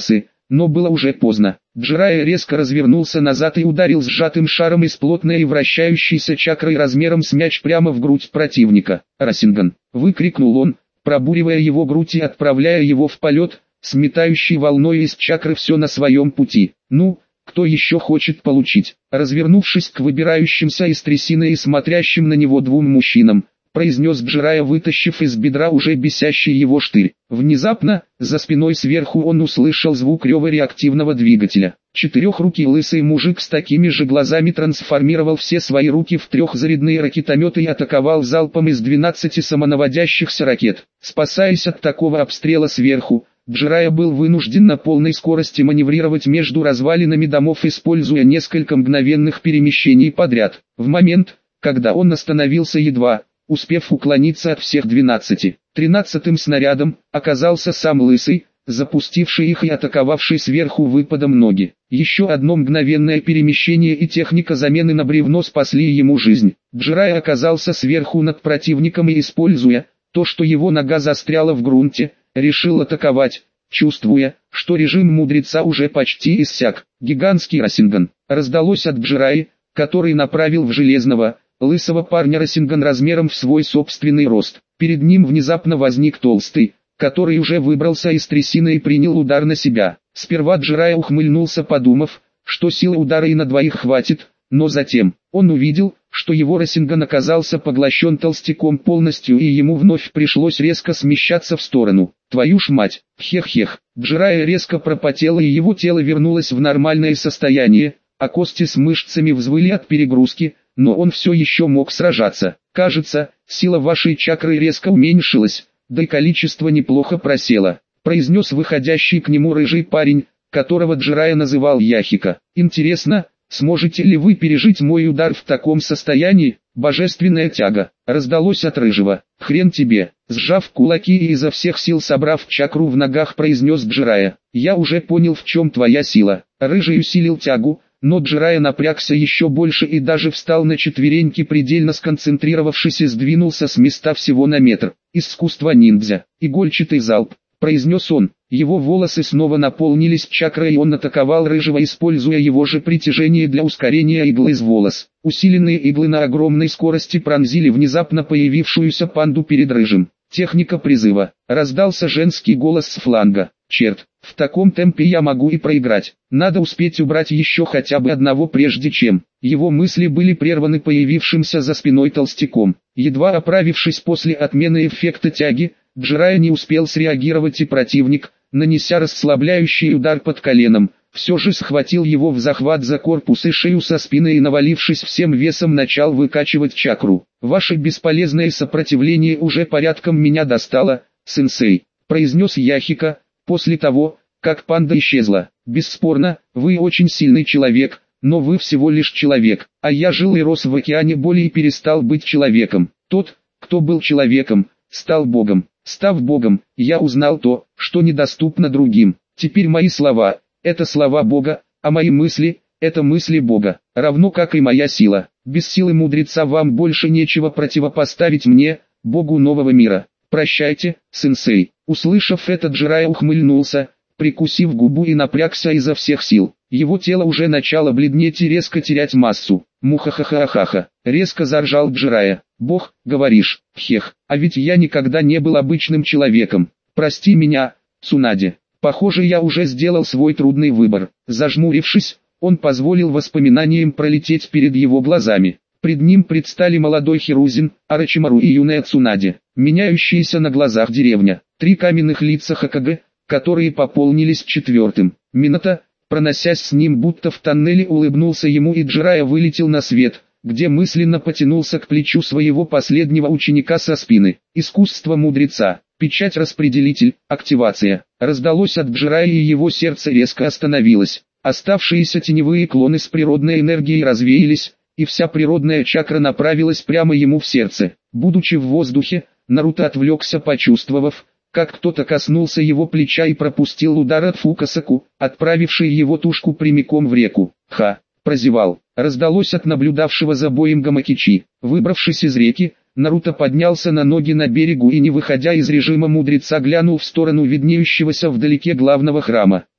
но было уже поздно. Джирайя резко развернулся назад и ударил сжатым шаром из плотной и вращающейся чакрой размером с мяч прямо в грудь противника. «Расинган!» — выкрикнул он, пробуривая его грудь и отправляя его в полет, сметающий волной из чакры все на своем пути. «Ну, кто еще хочет получить?» Развернувшись к выбирающимся из трясины и смотрящим на него двум мужчинам, произнес Джирайя, вытащив из бедра уже бесящий его штырь. Внезапно, за спиной сверху он услышал звук рева реактивного двигателя. Четырехрукий лысый мужик с такими же глазами трансформировал все свои руки в трехзарядные ракетометы и атаковал залпом из двенадцати самонаводящихся ракет. Спасаясь от такого обстрела сверху, Джирайя был вынужден на полной скорости маневрировать между развалинами домов, используя несколько мгновенных перемещений подряд. В момент, когда он остановился, едва успев уклониться от всех двенадцати, тринадцатым снарядом оказался сам Лысый, запустивший их и атаковавший сверху выпадом ноги. Еще одно мгновенное перемещение и техника замены на бревно спасли ему жизнь. Джирайя оказался сверху над противником и, используя то, что его нога застряла в грунте, решил атаковать, чувствуя, что режим мудреца уже почти иссяк. Гигантский Расинган раздалось от Джирайи, который направил в железного, лысого парня Расинган размером в свой собственный рост. Перед ним внезапно возник толстый, который уже выбрался из трясины и принял удар на себя. Сперва Джирайя ухмыльнулся, подумав, что силы удара и на двоих хватит, но затем он увидел, что его Расинган оказался поглощен толстяком полностью, и ему вновь пришлось резко смещаться в сторону. «Твою ж мать!» Хех-хех. Джирайя резко пропотел, и его тело вернулось в нормальное состояние, а кости с мышцами взвыли от перегрузки, но он все еще мог сражаться. «Кажется, сила вашей чакры резко уменьшилась, да и количество неплохо просело», произнес выходящий к нему рыжий парень, которого Джирайя называл Яхика. «Интересно, сможете ли вы пережить мой удар в таком состоянии?» «Божественная тяга», раздалось от рыжего. «Хрен тебе», сжав кулаки и изо всех сил собрав чакру в ногах, произнес Джирайя. «Я уже понял, в чем твоя сила». Рыжий усилил тягу, но Джирайя напрягся еще больше и даже встал на четвереньки, предельно сконцентрировавшись, и сдвинулся с места всего на метр. «Искусство ниндзя, игольчатый залп», произнес он. Его волосы снова наполнились чакрой, и он атаковал рыжего, используя его же притяжение для ускорения игл из волос. Усиленные иглы на огромной скорости пронзили внезапно появившуюся панду перед рыжим. Техника призыва. Раздался женский голос с фланга. «Черт, в таком темпе я могу и проиграть. Надо успеть убрать еще хотя бы одного, прежде чем...» Его мысли были прерваны появившимся за спиной толстяком. Едва оправившись после отмены эффекта тяги, Джирайя не успел среагировать, и противник, нанеся расслабляющий удар под коленом, все же схватил его в захват за корпус и шею со спины и, навалившись всем весом, начал выкачивать чакру. «Ваше бесполезное сопротивление уже порядком меня достало, сенсей», произнес Яхика, после того, как панда исчезла. «Бесспорно, вы очень сильный человек, но вы всего лишь человек, а я жил и рос в океане боли и перестал быть человеком. Тот, кто был человеком, стал Богом. Став Богом, я узнал то, что недоступно другим. Теперь мои слова – это слова Бога, а мои мысли – это мысли Бога, равно как и моя сила. Без силы мудреца вам больше нечего противопоставить мне, Богу нового мира. Прощайте, сенсей». Услышав это, Джирайя ухмыльнулся, прикусив губу, и напрягся изо всех сил. Его тело уже начало бледнеть и резко терять массу. «Муха-ха-ха-ха-ха», резко заржал Джирайя. «Бог, говоришь? Хех, а ведь я никогда не был обычным человеком. Прости меня, Цунаде. Похоже, я уже сделал свой трудный выбор». Зажмурившись, он позволил воспоминаниям пролететь перед его глазами. Пред ним предстали молодой Хирузин, Орочимару и юная Цунаде, меняющиеся на глазах деревня. Три каменных лица Хокage, которые пополнились четвертым. Минато, проносясь с ним будто в тоннеле, улыбнулся ему, и Джирайя вылетел на свет, где мысленно потянулся к плечу своего последнего ученика со спины. «Искусство мудреца, печать-распределитель, активация». Раздалось от Джирайи, и его сердце резко остановилось. Оставшиеся теневые клоны с природной энергией развеялись, и вся природная чакра направилась прямо ему в сердце. Будучи в воздухе, Наруто отвлекся, почувствовав, как кто-то коснулся его плеча и пропустил удар от Фукасаку, отправивший его тушку прямиком в реку. «Ха!» прозевал. Раздалось от наблюдавшего за боем Гамакичи. Выбравшись из реки, Наруто поднялся на ноги на берегу и, не выходя из режима мудреца, глянул в сторону виднеющегося вдалеке главного храма.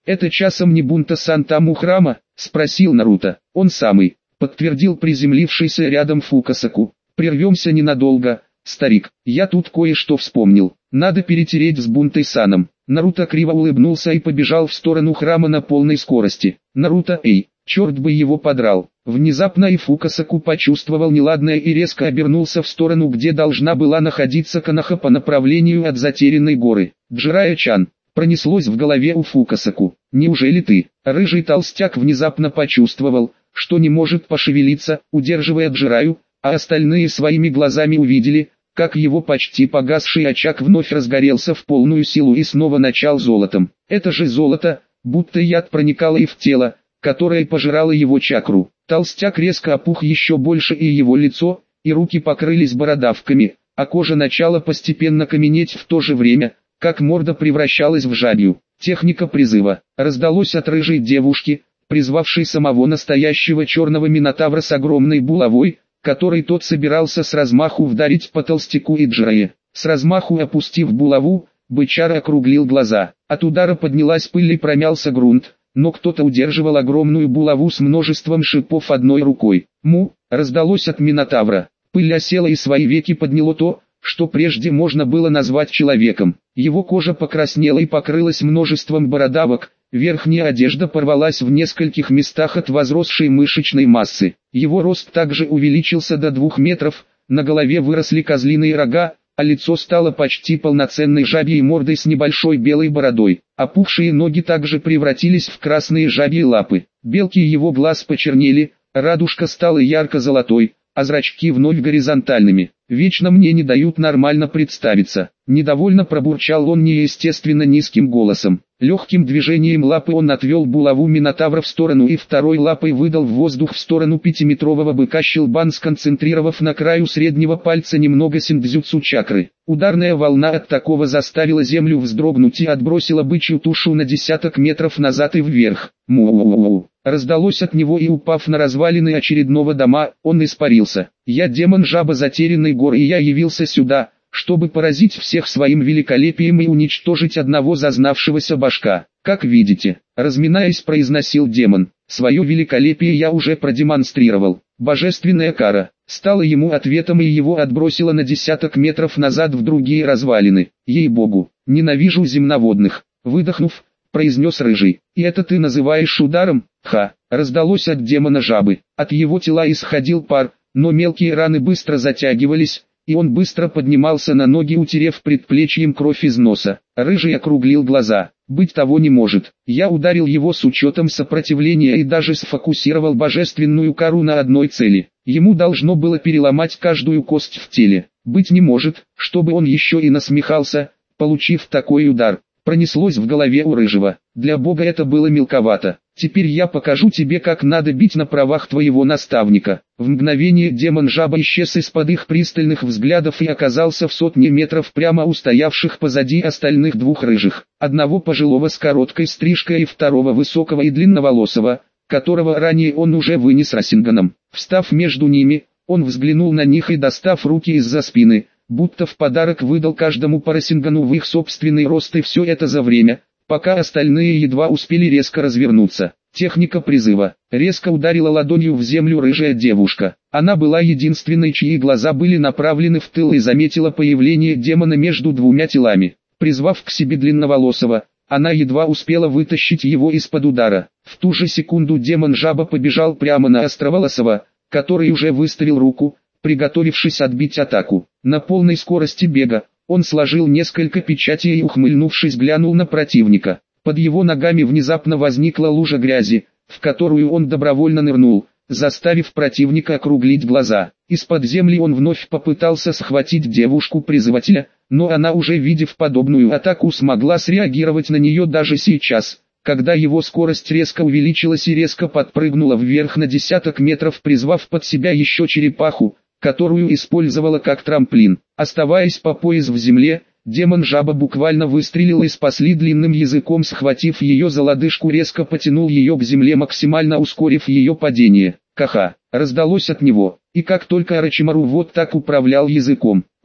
«Это часом не Бунта-сан там у храма?» — спросил Наруто. «Он самый», — подтвердил приземлившийся рядом Фукасаку. «Прервемся ненадолго, старик, я тут кое-что вспомнил. Надо перетереть с Бунтой-саном». Наруто криво улыбнулся и побежал в сторону храма на полной скорости. «Наруто, эй, черт бы его подрал!» Внезапно и Фукасаку почувствовал неладное и резко обернулся в сторону, где должна была находиться Коноха по направлению от затерянной горы. «Джирайя-чан!» Пронеслось в голове у Фукасаку. «Неужели ты?» Рыжий толстяк внезапно почувствовал, что не может пошевелиться, удерживая Джираю, а остальные своими глазами увидели, как его почти погасший очаг вновь разгорелся в полную силу и снова начал золотом. Это же золото, будто яд проникало и в тело, которое пожирало его чакру. Толстяк резко опух еще больше, и его лицо, и руки покрылись бородавками, а кожа начала постепенно каменеть в то же время, как морда превращалась в жабью. Техника призыва раздалось от рыжей девушки, призвавшей самого настоящего черного минотавра с огромной булавой, который тот собирался с размаху вдарить по толстяку и Джирайе. С размаху опустив булаву, бычара округлил глаза. От удара поднялась пыль и промялся грунт, но кто-то удерживал огромную булаву с множеством шипов одной рукой. «Му!» раздалось от минотавра. Пыль осела и свои веки подняло то, что прежде можно было назвать человеком. Его кожа покраснела и покрылась множеством бородавок, верхняя одежда порвалась в нескольких местах от возросшей мышечной массы. Его рост также увеличился до двух метров, на голове выросли козлиные рога, а лицо стало почти полноценной жабьей мордой с небольшой белой бородой. Опухшие ноги также превратились в красные жабьи лапы. Белки его глаз почернели, радужка стала ярко-золотой, а зрачки вновь горизонтальными. «Вечно мне не дают нормально представиться», — недовольно пробурчал он неестественно низким голосом. Легким движением лапы он отвел булаву минотавра в сторону и второй лапой выдал в воздух в сторону пятиметрового быка щелбан, сконцентрировав на краю среднего пальца немного синдзюцу чакры. Ударная волна от такого заставила землю вздрогнуть и отбросила бычью тушу на десяток метров назад и вверх. «Му-у-у-у!» раздалось от него, и упав на развалины очередного дома, он испарился. «Я демон-жаба затерянной горы, и я явился сюда, чтобы поразить всех своим великолепием и уничтожить одного зазнавшегося башка. Как видите», разминаясь, произносил демон, «свое великолепие я уже продемонстрировал». Божественная кара стала ему ответом, и его отбросило на десяток метров назад в другие развалины. «Ей-богу, ненавижу земноводных», выдохнув, произнес Рыжий. «И это ты называешь ударом?» «Ха!» раздалось от демона жабы. От его тела исходил пар, но мелкие раны быстро затягивались, и он быстро поднимался на ноги, утерев предплечьем кровь из носа. Рыжий округлил глаза. «Быть того не может. Я ударил его с учетом сопротивления и даже сфокусировал божественную кару на одной цели. Ему должно было переломать каждую кость в теле. Быть не может, чтобы он еще и насмехался, получив такой удар». Пронеслось в голове у Рыжего. «Для бога это было мелковато. Теперь я покажу тебе, как надо бить на правах твоего наставника». В мгновение демон-жаба исчез из-под их пристальных взглядов и оказался в сотне метров прямо у стоявших позади остальных двух рыжих. Одного пожилого с короткой стрижкой и второго высокого и длинноволосого, которого ранее он уже вынес Расинганом. Встав между ними, он взглянул на них и, достав руки из-за спины, будто в подарок выдал каждому по Расингану в их собственный рост, и все это за время, пока остальные едва успели резко развернуться. Техника призыва. Резко ударила ладонью в землю рыжая девушка. Она была единственной, чьи глаза были направлены в тыл, и заметила появление демона между двумя телами. Призвав к себе длинноволосого, она едва успела вытащить его из-под удара. В ту же секунду демон-жаба побежал прямо на островолосого, который уже выставил руку, приготовившись отбить атаку. На полной скорости бега, он сложил несколько печатей и, ухмыльнувшись, глянул на противника. Под его ногами внезапно возникла лужа грязи, в которую он добровольно нырнул, заставив противника округлить глаза. Из-под земли он вновь попытался схватить девушку-призывателя, но она, уже видев подобную атаку, смогла среагировать на нее даже сейчас, когда его скорость резко увеличилась и резко подпрыгнула вверх на десяток метров, призвав под себя еще черепаху, которую использовала как трамплин. Оставаясь по пояс в земле, демон-жаба буквально выстрелил и спасли длинным языком, схватив ее за лодыжку, резко потянул ее к земле, максимально ускорив ее падение. «Ка-ха!» раздалось от него, и как только Орочимару вот так управлял языком,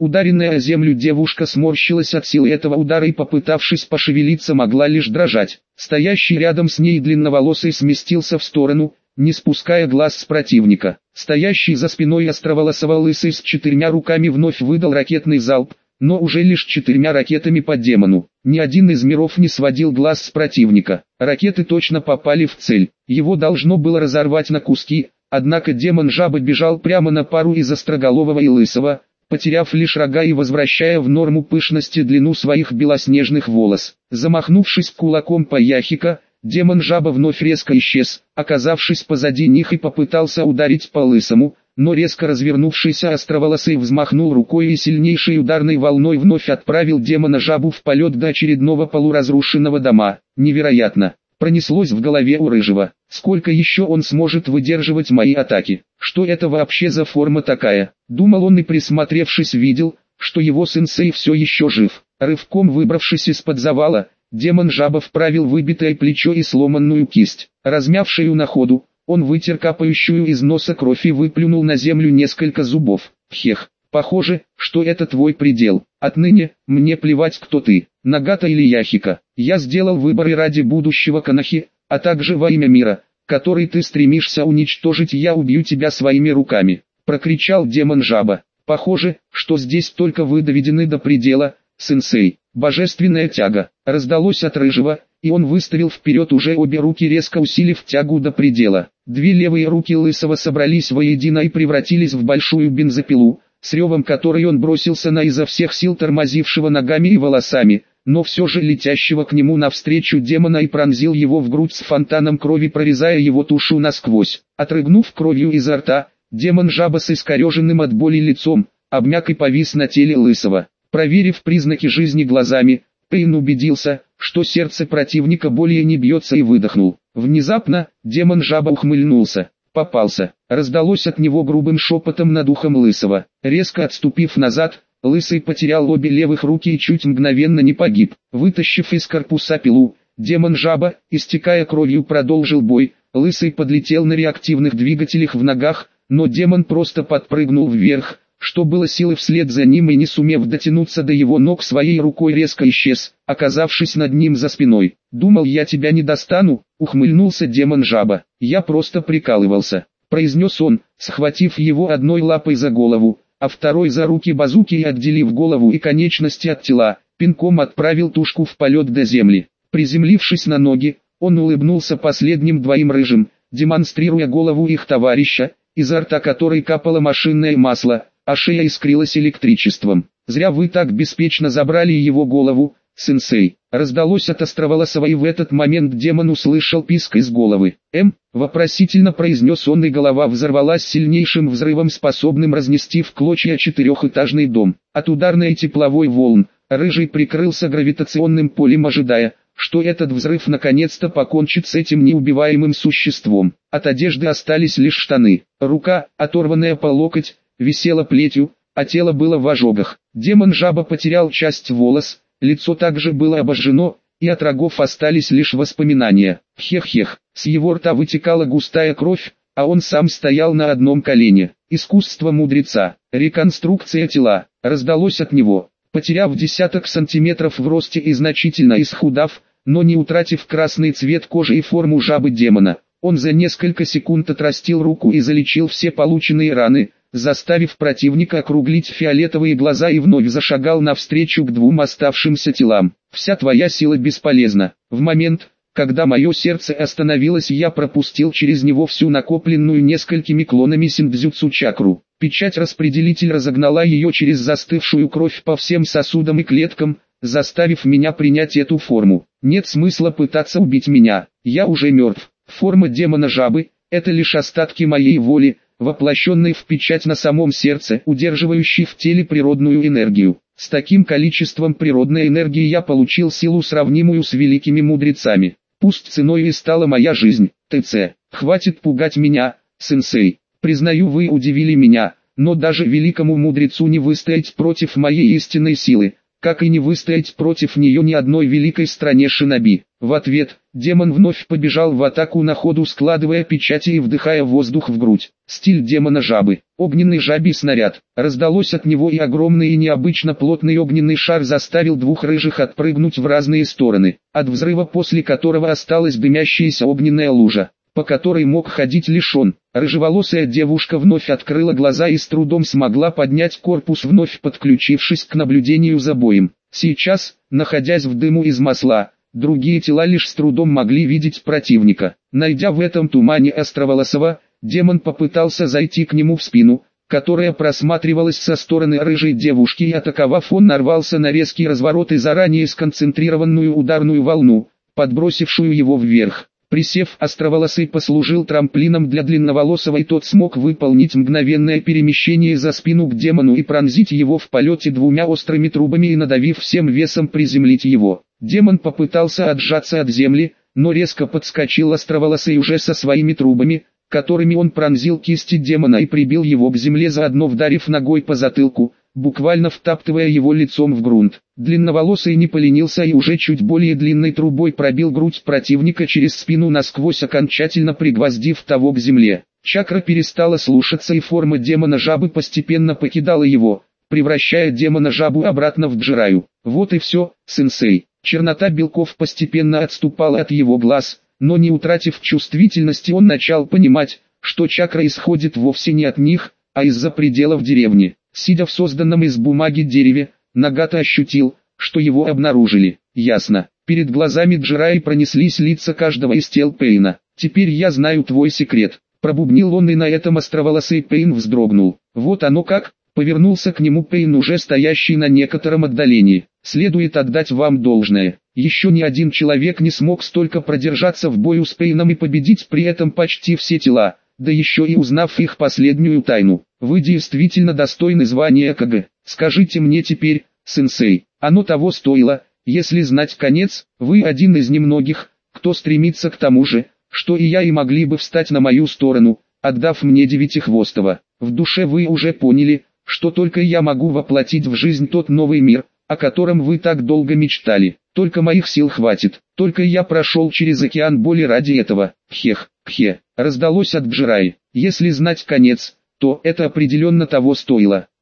Ударенная о землю девушка сморщилась от силы этого удара и, попытавшись пошевелиться, могла лишь дрожать. Стоящий рядом с ней длинноволосый сместился в сторону, не спуская глаз с противника. Стоящий за спиной островолосого лысый с четырьмя руками вновь выдал ракетный залп, но уже лишь четырьмя ракетами по демону. Ни один из миров не сводил глаз с противника. Ракеты точно попали в цель. Его должно было разорвать на куски, однако демон-жаба бежал прямо на пару из остроголового и лысого, потеряв лишь рога и возвращая в норму пышность и длину своих белоснежных волос. Замахнувшись кулаком по Яхика, демон-жаба вновь резко исчез, оказавшись позади них, и попытался ударить по лысому, но резко развернувшийся островолосый взмахнул рукой и сильнейшей ударной волной вновь отправил демона-жабу в полет до очередного полуразрушенного дома. Невероятно! Пронеслось в голове у Рыжего. Сколько еще он сможет выдерживать мои атаки? Что это вообще за форма такая? Думал он и, присмотревшись, видел, что его сенсей все еще жив. Рывком выбравшись из-под завала, демон-жаба вправил выбитое плечо и сломанную кисть. Размяв шею на ходу, он вытер капающую из носа кровь и выплюнул на землю несколько зубов. Хех, похоже, что это твой предел. Отныне, мне плевать, кто ты, Нагата или Яхика. Я сделал выбор и ради будущего Канахи, а также во имя мира, который ты стремишься уничтожить, я убью тебя своими руками. Прокричал демон-жаба. Похоже, что здесь только вы доведены до предела, сенсей. Божественная тяга. Раздалось от Рыжего, и он выставил вперед уже обе руки, резко усилив тягу до предела. Две левые руки Лысого собрались воедино и превратились в большую бензопилу, с ревом которой он бросился на изо всех сил тормозившего ногами и волосами, но все же летящего к нему навстречу демона, и пронзил его в грудь с фонтаном крови, прорезая его тушу насквозь. Отрыгнув кровью изо рта, демон-жаба с искореженным от боли лицом, обмяк и повис на теле Лысого. Проверив признаки жизни глазами, Пейн убедился, что сердце противника более не бьется, и выдохнул. Внезапно, демон-жаба ухмыльнулся. Попался. Раздалось от него грубым шепотом над ухом Лысого. Резко отступив назад, Лысый потерял обе левых руки и чуть мгновенно не погиб. Вытащив из корпуса пилу, демон-жаба, истекая кровью, продолжил бой. Лысый подлетел на реактивных двигателях в ногах, но демон просто подпрыгнул вверх, что было силы, вслед за ним, и, не сумев дотянуться до его ног своей рукой, резко исчез, оказавшись над ним за спиной. «Думал, я тебя не достану?» — ухмыльнулся демон-жаба. «Я просто прикалывался», — произнес он, схватив его одной лапой за голову, а второй за руки базуки, и, отделив голову и конечности от тела, пинком отправил тушку в полет до земли. Приземлившись на ноги, он улыбнулся последним двоим рыжим, демонстрируя голову их товарища, изо рта которой капало машинное масло, а шея искрилась электричеством. «Зря вы так беспечно забрали его голову, сенсей», — раздалось от островолосого, и в этот момент демон услышал писк из головы. «Эм?» — вопросительно произнес он, и голова взорвалась сильнейшим взрывом, способным разнести в клочья четырехэтажный дом. От ударной тепловой волн Рыжий прикрылся гравитационным полем, ожидая, что этот взрыв наконец-то покончит с этим неубиваемым существом. От одежды остались лишь штаны. Рука, оторванная по локоть, висела плетью, а тело было в ожогах. Демон-жаба потерял часть волос, лицо также было обожжено, и от рогов остались лишь воспоминания. Хех-хех, с его рта вытекала густая кровь, а он сам стоял на одном колене. Искусство мудреца, реконструкция тела, раздалось от него. Потеряв десяток сантиметров в росте и значительно исхудав, но не утратив красный цвет кожи и форму жабы-демона, он за несколько секунд отрастил руку и залечил все полученные раны, заставив противника округлить фиолетовые глаза, и вновь зашагал навстречу к двум оставшимся телам. «Вся твоя сила бесполезна. В момент, когда мое сердце остановилось, я пропустил через него всю накопленную несколькими клонами синдзюцу чакру. Печать-распределитель разогнала ее через застывшую кровь по всем сосудам и клеткам, заставив меня принять эту форму. Нет смысла пытаться убить меня, я уже мертв. Форма демона-жабы – это лишь остатки моей воли, воплощенной в печать на самом сердце, удерживающей в теле природную энергию. С таким количеством природной энергии я получил силу, сравнимую с великими мудрецами. Пусть ценой и стала моя жизнь, ТЦ. Хватит пугать меня, сенсей. Признаю, вы удивили меня, но даже великому мудрецу не выстоять против моей истинной силы, как и не выстоять против нее ни одной великой стране шиноби. В ответ, демон вновь побежал в атаку на ходу, складывая печати и вдыхая воздух в грудь. Стиль демона жабы. Огненный жабий снаряд. Раздалось от него, и огромный и необычно плотный огненный шар заставил двух рыжих отпрыгнуть в разные стороны, от взрыва, после которого осталась дымящаяся огненная лужа, по которой мог ходить лишь он. Рыжеволосая девушка вновь открыла глаза и с трудом смогла поднять корпус, вновь подключившись к наблюдению за боем. Сейчас, находясь в дыму из масла, другие тела лишь с трудом могли видеть противника. Найдя в этом тумане Островолосого, демон попытался зайти к нему в спину, которая просматривалась со стороны рыжей девушки, и атаковав, он нарвался на резкий разворот и заранее сконцентрированную ударную волну, подбросившую его вверх. Присев, Островолосый послужил трамплином для Длинноволосого, и тот смог выполнить мгновенное перемещение за спину к демону и пронзить его в полете двумя острыми трубами, и, надавив всем весом, приземлить его. Демон попытался отжаться от земли, но резко подскочил Островолосый уже со своими трубами, которыми он пронзил кисти демона и прибил его к земле, заодно вдарив ногой по затылку, буквально втаптывая его лицом в грунт. Длинноволосый не поленился и уже чуть более длинной трубой пробил грудь противника через спину насквозь, окончательно пригвоздив того к земле. Чакра перестала слушаться, и форма демона-жабы постепенно покидала его, превращая демона-жабу обратно в Джираю. Вот и все, сенсей. Чернота белков постепенно отступала от его глаз, но не утратив чувствительности, он начал понимать, что чакра исходит вовсе не от них, а из-за пределов деревни. Сидя в созданном из бумаги дереве, Нагата ощутил, что его обнаружили. Ясно. Перед глазами Джираи пронеслись лица каждого из тел Пейна. «Теперь я знаю твой секрет», — пробубнил он, и на этом Островолосый Пейн вздрогнул. «Вот оно как», — повернулся к нему Пейн, уже стоящий на некотором отдалении. «Следует отдать вам должное. Еще ни один человек не смог столько продержаться в бою с Пейном и победить при этом почти все тела, да еще и узнав их последнюю тайну. Вы действительно достойны звания КГ. Скажите мне теперь, сенсей, оно того стоило? Если знать конец, вы один из немногих, кто стремится к тому же, что и я, и могли бы встать на мою сторону, отдав мне Девятихвостого. В душе вы уже поняли, что только я могу воплотить в жизнь тот новый мир, о котором вы так долго мечтали. Только моих сил хватит, только я прошел через океан боли ради этого. Хех, кхе, раздалось от Джираи. Если знать конец, то это определенно того стоило.